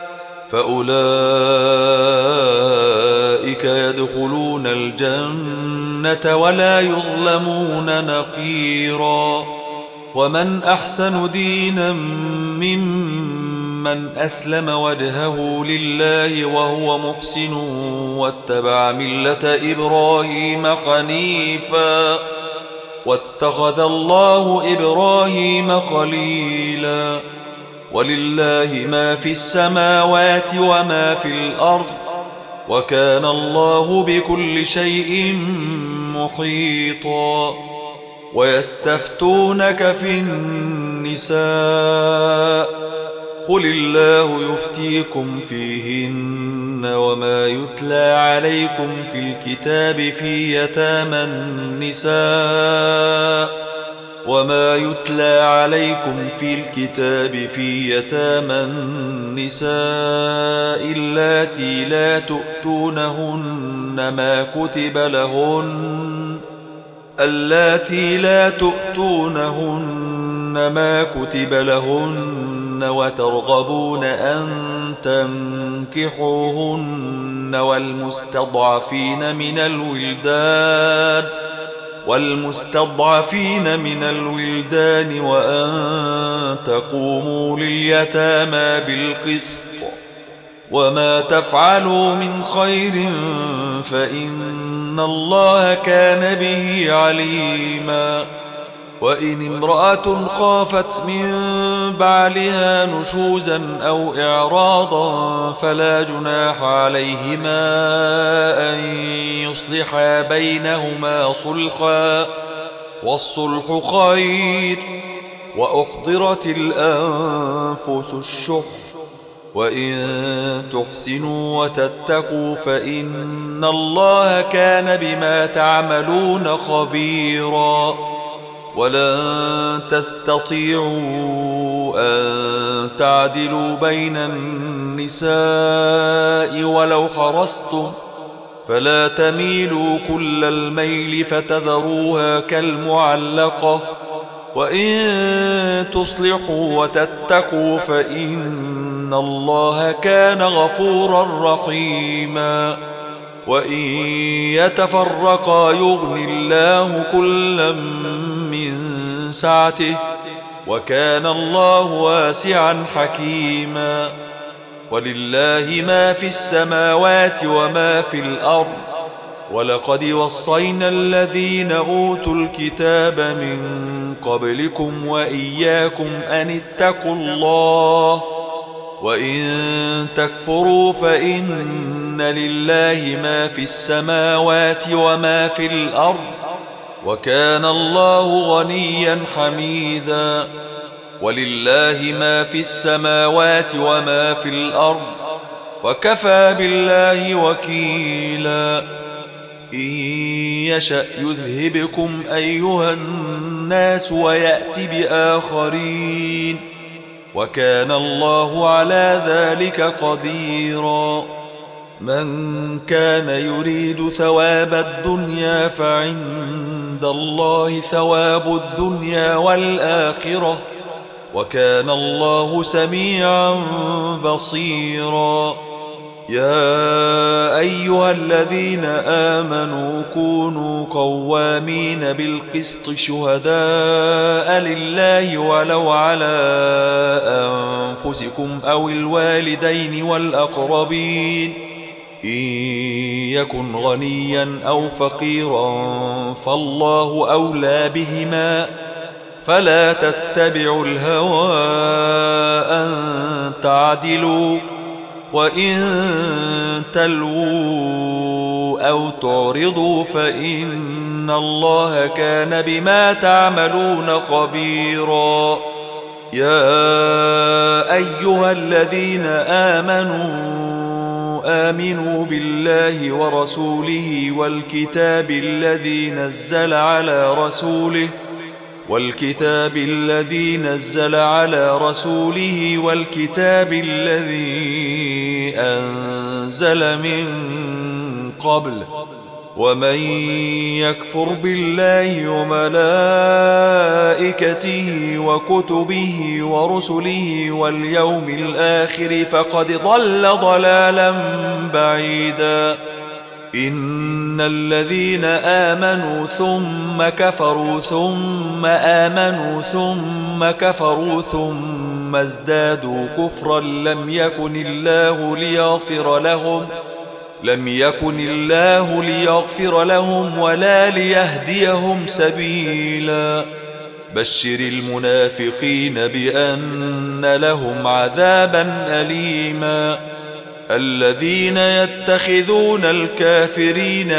Speaker 1: فأولئك يدخلون الجنة ولا يظلمون نقيرا. ومن أحسن دينا ممن أسلم وجهه لله وهو محسن واتبع ملة إبراهيم حنيفا واتخذ الله إبراهيم خليلا. ولله ما في السماوات وما في الأرض وكان الله بكل شيء محيطا. ويستفتونك في النساء قل الله يفتيكم فيهن وما يتلى عليكم في الكتاب في يتامى النساء وما يتلى عليكم في الكتاب في يتامى النساء اللاتي لا تؤتونهن ما كتب لهن اللاتي لا تؤتونهن ما كتب لهن وترغبون أن تنكحوهن والمستضعفين من الولدان والمستضعفين من الولدان وأن تقوموا لليتامى بالقسط وما تفعلوا من خير فإن الله كان به عليما. وإن امرأة خافت من بعلها نشوزا أو إعراضا فلا جناح عليهما أن يصلحا بينهما صلحا والصلح خير. وأحضرت الأنفس الشح وإن تحسنوا وتتقوا فإن الله كان بما تعملون خبيرا. ولن تستطيعوا أن تعدلوا بين النساء ولو حرصتم فلا تميلوا كل الميل فتذروها كالمعلقة. وإن تصلحوا وتتقوا فإن الله كان غفورا رحيما. وإن يتفرقا يغن الله كلا من سعته وكان الله واسعا حكيما. ولله ما في السماوات وما في الأرض ولقد وصينا الذين أوتوا الكتاب من قبلكم وإياكم أن اتقوا الله وإن تكفروا فإن لله ما في السماوات وما في الأرض وكان الله غنيا حميدا. ولله ما في السماوات وما في الأرض وكفى بالله وكيلا. إن يشأ يذهبكم أيها الناس ويأت بآخرين وكان الله على ذلك قديرا. من كان يريد ثواب الدنيا فعند الله ثواب الدنيا والآخرة وكان الله سميعا بصيرا. يا أيها الذين آمنوا كونوا قوامين بالقسط شهداء لله ولو على أنفسكم أو الوالدين والأقربين إن يكن غنيا أو فقيرا فالله أولى بهما فلا تتبعوا الهوى أن تعدلوا وإن تلووا أو تعرضوا فإن الله كان بما تعملون خبيرا. يا أيها الذين آمنوا آمنوا بالله ورسوله والكتاب الذي نزل على رسوله والكتاب الذي نزل على رسوله والكتاب الذي أنزل من قبل ومن يكفر بالله وملائكته وكتبه ورسله واليوم الآخر فقد ضل ضلالا بعيدا. إن الذين آمنوا ثم كفروا ثم آمنوا ثم كفروا ثم ازدادوا كفرا لم يكن الله ليغفر لهم لم يكن الله ليغفر لهم ولا ليهديهم سبيلا. بشر المنافقين بأن لهم عذابا أليما. الذين يتخذون الكافرين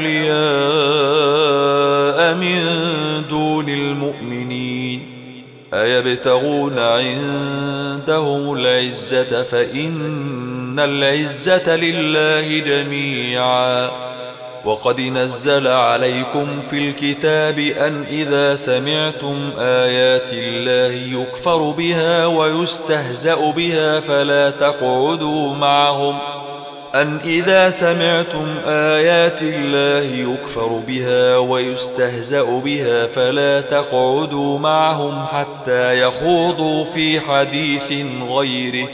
Speaker 1: أولياء من دون المؤمنين أيبتغون عندهم العزة فإن العزة لله جميعا وقد نزل عليكم في الكتاب أن إذا سمعتم آيات الله يكفر بها ويستهزأ بها فلا تقعدوا معهم أن إذا سمعتم آيات الله يكفر بها ويستهزأ بها فلا تقعدوا معهم حتى يخوضوا في حديث غيره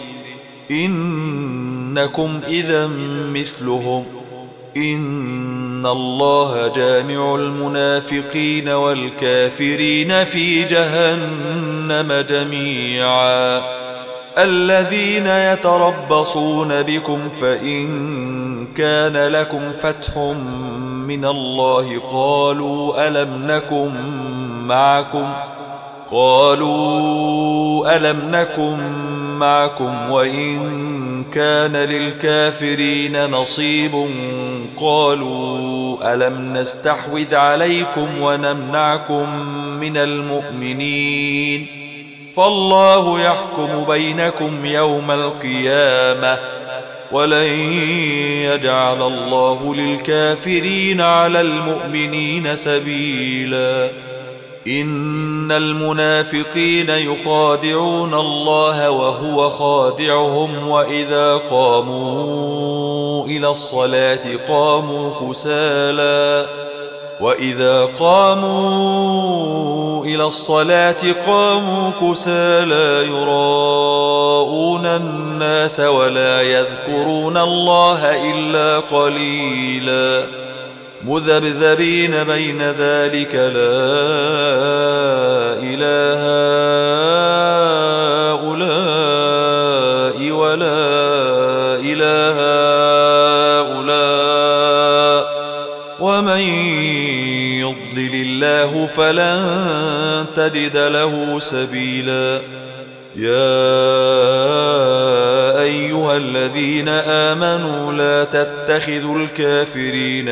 Speaker 1: إنكم إذا مثلهم إن الله جامع المنافقين والكافرين في جهنم جميعا الذين يتربصون بكم فإن كان لكم فتح من الله قالوا ألم نكن معكم قالوا ألم نكن معكم وإن كان للكافرين نصيب قالوا ألم نستحوذ عليكم ونمنعكم من المؤمنين فالله يحكم بينكم يوم القيامة ولن يجعل الله للكافرين على المؤمنين سبيلا إن المنافقين يخادعون الله وهو خادعهم وإذا قاموا إلى الصلاة قاموا كسالى وإذا قاموا إلى الصلاة قاموا كسالى يراءون الناس ولا يذكرون الله إلا قليلا مذبذبين بين ذلك لا إله هؤلاء ولا إله هؤلاء ومن يضلل الله فلن تجد له سبيلا يا أيها الذين آمنوا لا تتخذوا الكافرين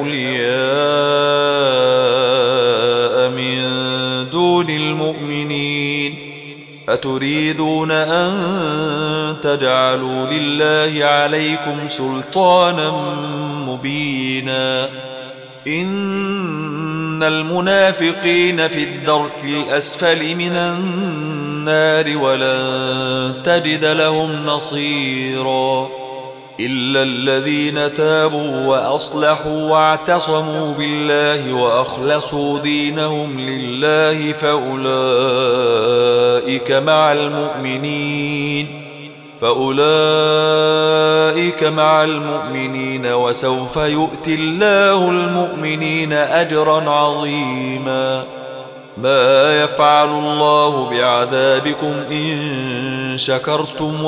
Speaker 1: أولياء من دون المؤمنين أتريدون أن تجعلوا لله عليكم سلطانا مبينا إن المنافقين في الدرك الأسفل من النار ولن تجد لهم نصيرا إلا الذين تابوا وأصلحوا واعتصموا بالله وأخلصوا دينهم لله فأولئك مع المؤمنين فأولئك مع المؤمنين وسوف يؤتي الله المؤمنين أجرا عظيما ما يفعل الله بعذابكم إن شكرتم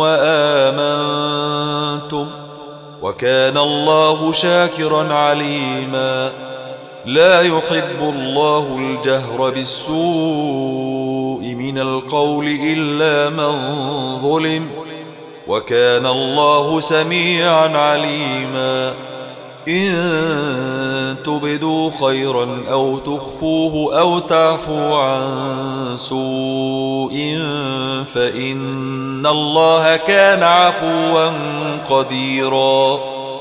Speaker 1: وآمنتم وكان الله شاكرا عليما لا يحب الله الجهر بالسوء من القول إلا من ظلم وكان الله سميعا عليما إن تبدوا خيرا أو تخفوه أو تعفوا عن سوء فإن الله كان عفوا قديرا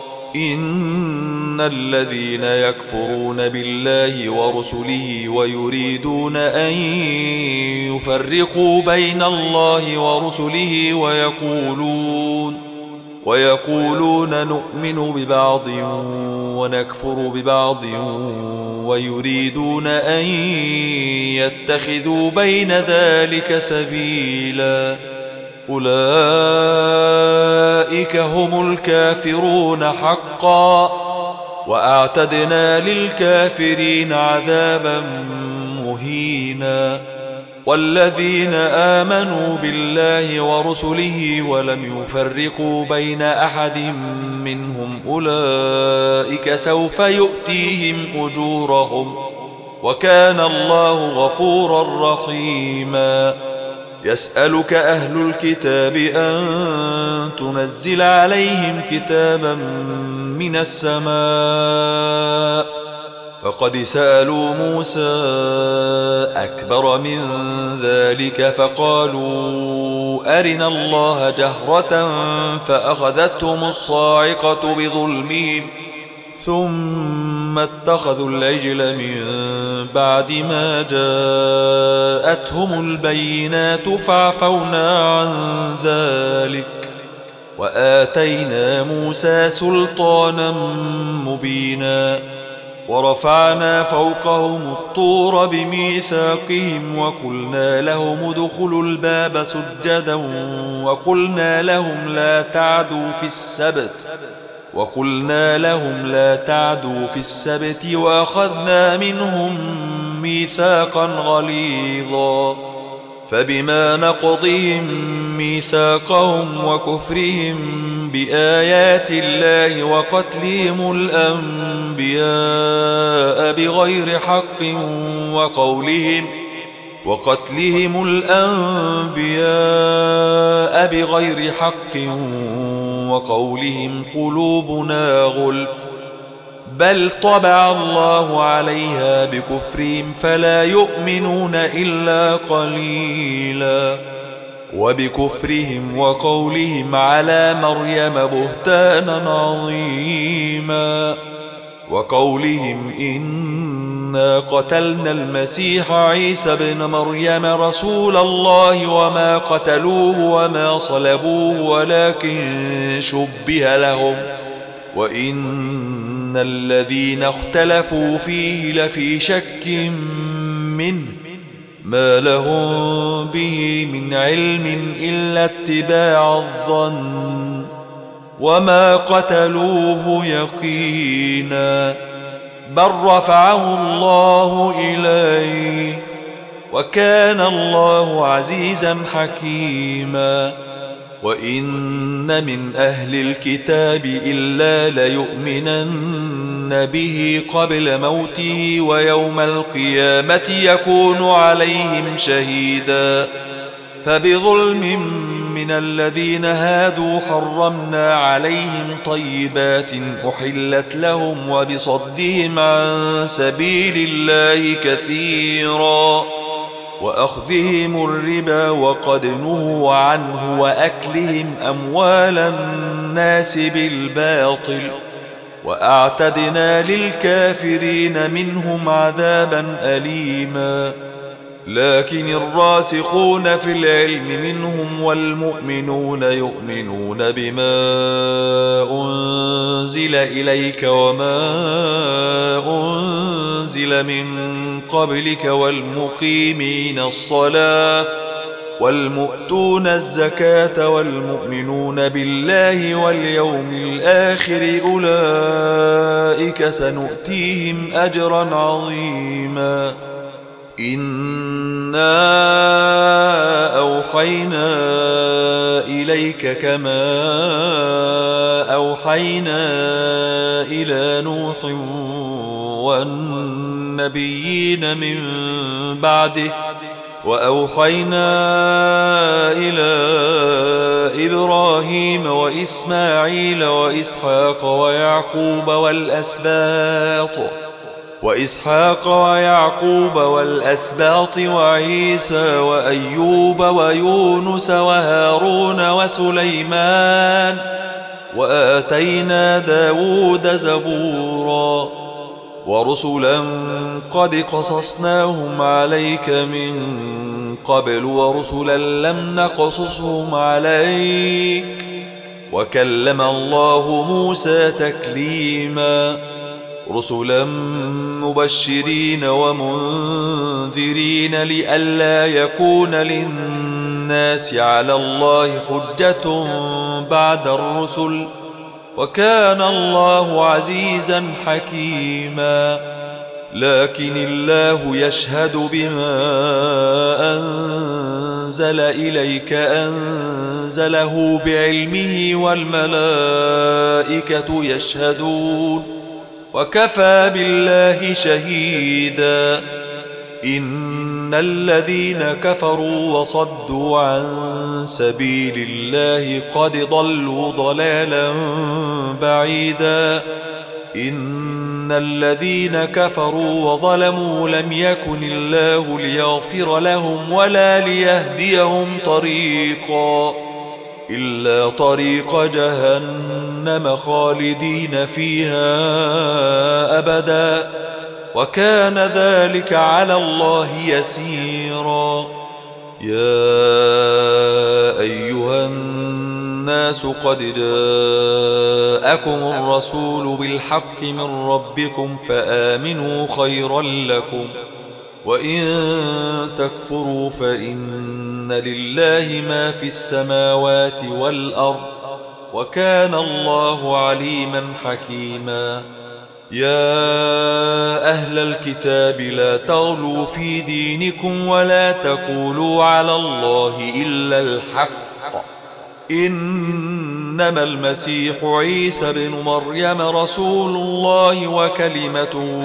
Speaker 1: إن الذين يكفرون بالله ورسله ويريدون أن يفرقوا بين الله ورسله ويقولون ويقولون نؤمن ببعض ونكفر ببعض ويريدون أن يتخذوا بين ذلك سبيلا أولئك هم الكافرون حقا وأعتدنا للكافرين عذابا مهينا والذين آمنوا بالله ورسله ولم يفرقوا بين أحد منهم أولئك سوف يؤتيهم أجورهم وكان الله غفورا رحيما يسألك أهل الكتاب أن تنزل عليهم كتابا من السماء فقد سألوا موسى أكبر من ذلك فقالوا أرنا الله جهرة فأخذتهم الصاعقة بظلمهم ثم اتخذوا العجل من بعد ما جاءتهم البينات فعفونا عن ذلك وآتينا موسى سلطانا مبينا ورفعنا فوقهم الطور بميثاقهم وقلنا لهم ادخلوا الباب سجدا وقلنا لهم لا تعدوا في السبت وقلنا لهم لا تعدوا في السبت وأخذنا منهم ميثاقا غليظا فبما نقضهم ميثاقهم وكفرهم بآيات الله وقتلهم الأنبياء بغير حق وقولهم وقتلهم الأنبياء بغير حق وقولهم قلوبنا غلف بل طبع الله عليها بكفرهم فلا يؤمنون إلا قليلا وبكفرهم وقولهم على مريم بهتانا عظيما وقولهم إنا قتلنا المسيح عيسى بن مريم رسول الله وما قتلوه وما صلبوه ولكن شبه لهم وإن الذين اختلفوا فيه لفي شك منه ما لهم به من علم إلا اتباع الظن وما قتلوه يقينا بل رفعه الله إليه وكان الله عزيزا حكيما وإن من أهل الكتاب إلا ليؤمنن به قبل موته ويوم القيامة يكون عليهم شهيدا فبظلم من الذين هادوا حرمنا عليهم طيبات أحلت لهم وبصدهم عن سبيل الله كثيرا وأخذهم الربا وقد نهوا عنه وأكلهم أموال الناس بالباطل وأعتدنا للكافرين منهم عذابا أليما لكن الراسخون في العلم منهم والمؤمنون يؤمنون بما أنزل إليك وما أنزل من قبلك والمقيمين الصلاة والمؤتون الزكاة والمؤمنون بالله واليوم الآخر أولئك سنؤتيهم أجرا عظيما إنا أوحينا إليك كما أوحينا إلى نوح والنبيين من بعده وأوحينا إلى إبراهيم وإسماعيل وإسحاق ويعقوب والأسباط وإسحاق ويعقوب والأسباط وعيسى وأيوب ويونس وهارون وسليمان وآتينا داود زبورا ورسلا قد قصصناهم عليك من قبل ورسلا لم نقصصهم عليك وكلم الله موسى تكليما رسلا مبشرين ومنذرين لئلا يكون للناس على الله حجة بعد الرسل وكان الله عزيزا حكيما لكن الله يشهد بما أنزل إليك أنزله بعلمه والملائكة وكفى بالله شهيدا إن الذين كفروا وصدوا عن سبيل الله قد ضلوا ضلالا بعيدا إن الذين كفروا وظلموا لم يكن الله ليغفر لهم ولا ليهديهم طريقا إلا طريق جهنم خالدين فيها أبدا وكان ذلك على الله يسيرا يا أيها الناس قد جاءكم الرسول بالحق من ربكم فآمنوا خيرا لكم وإن تكفروا فإن لله ما في السماوات والأرض وكان الله عليما حكيما يا أهل الكتاب لا تغلوا في دينكم ولا تقولوا على الله إلا الحق إنما المسيح عيسى بن مريم رسول الله وكلمته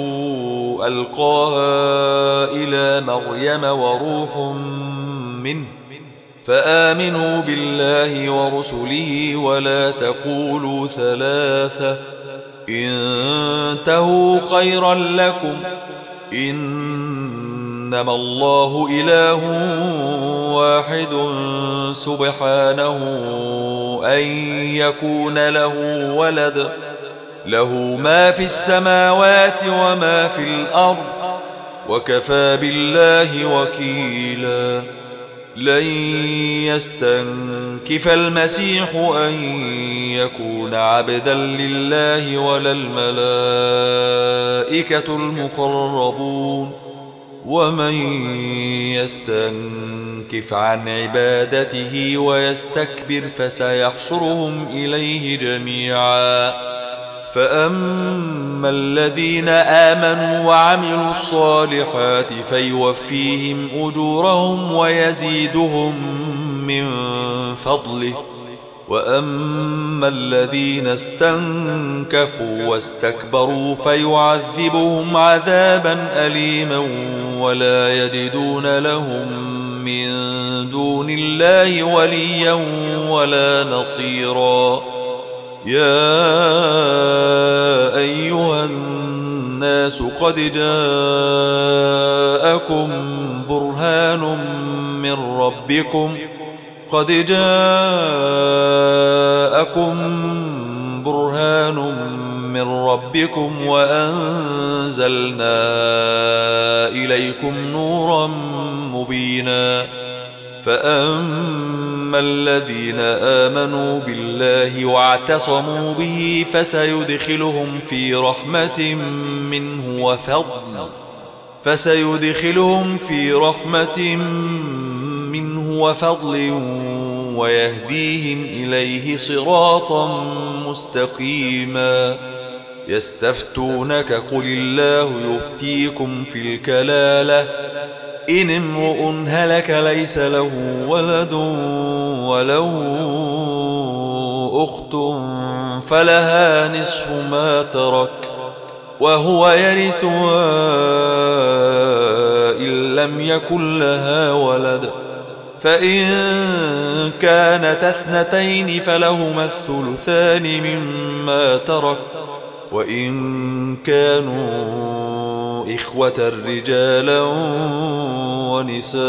Speaker 1: ألقاها إلى مريم وروح منه فآمنوا بالله ورسله ولا تقولوا ثلاثة انتهوا خيرا لكم إنما الله إله واحد سبحانه أن يكون له ولد له ما في السماوات وما في الأرض وكفى بالله وكيلا لن يستنكف المسيح أن يكون عبدا لله ولا الملائكة المقربون ومن يستنكف عن عبادته ويستكبر فسيحشرهم إليه جميعا فأما الذين آمنوا وعملوا الصالحات فيوفيهم أجورهم ويزيدهم من فضله وأما الذين استنكفوا واستكبروا فيعذبهم عذابا أليما ولا يجدون لهم من دون الله وليا ولا نصيرا يا أيها الناس قد جاءكم برهان من ربكم قد جاءكم برهان من ربكم وأنزلنا إليكم نورا مبينا فأما الذين آمنوا بالله واعتصموا به فسيدخلهم في رحمة منه وفضل فسيدخلهم في رحمة منه وفضل ويهديهم إليه صراطا مستقيما يستفتونك قل الله يفتيكم في الكلالة إن امرؤ هلك ليس له ولد وله أخت فلها نصف ما ترك وهو يرثها إن لم يكن لها ولد فإن كانت اثنتين فلهما الثلثان مما ترك وإن كانوا إخوة رجالا ونساء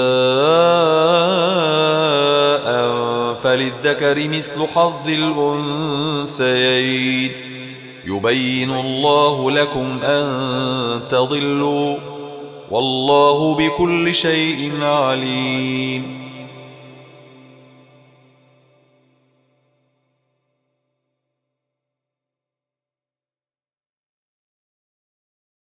Speaker 1: فللذكر مثل حظ الأنثيين يبين الله لكم أن تضلوا والله بكل شيء عليم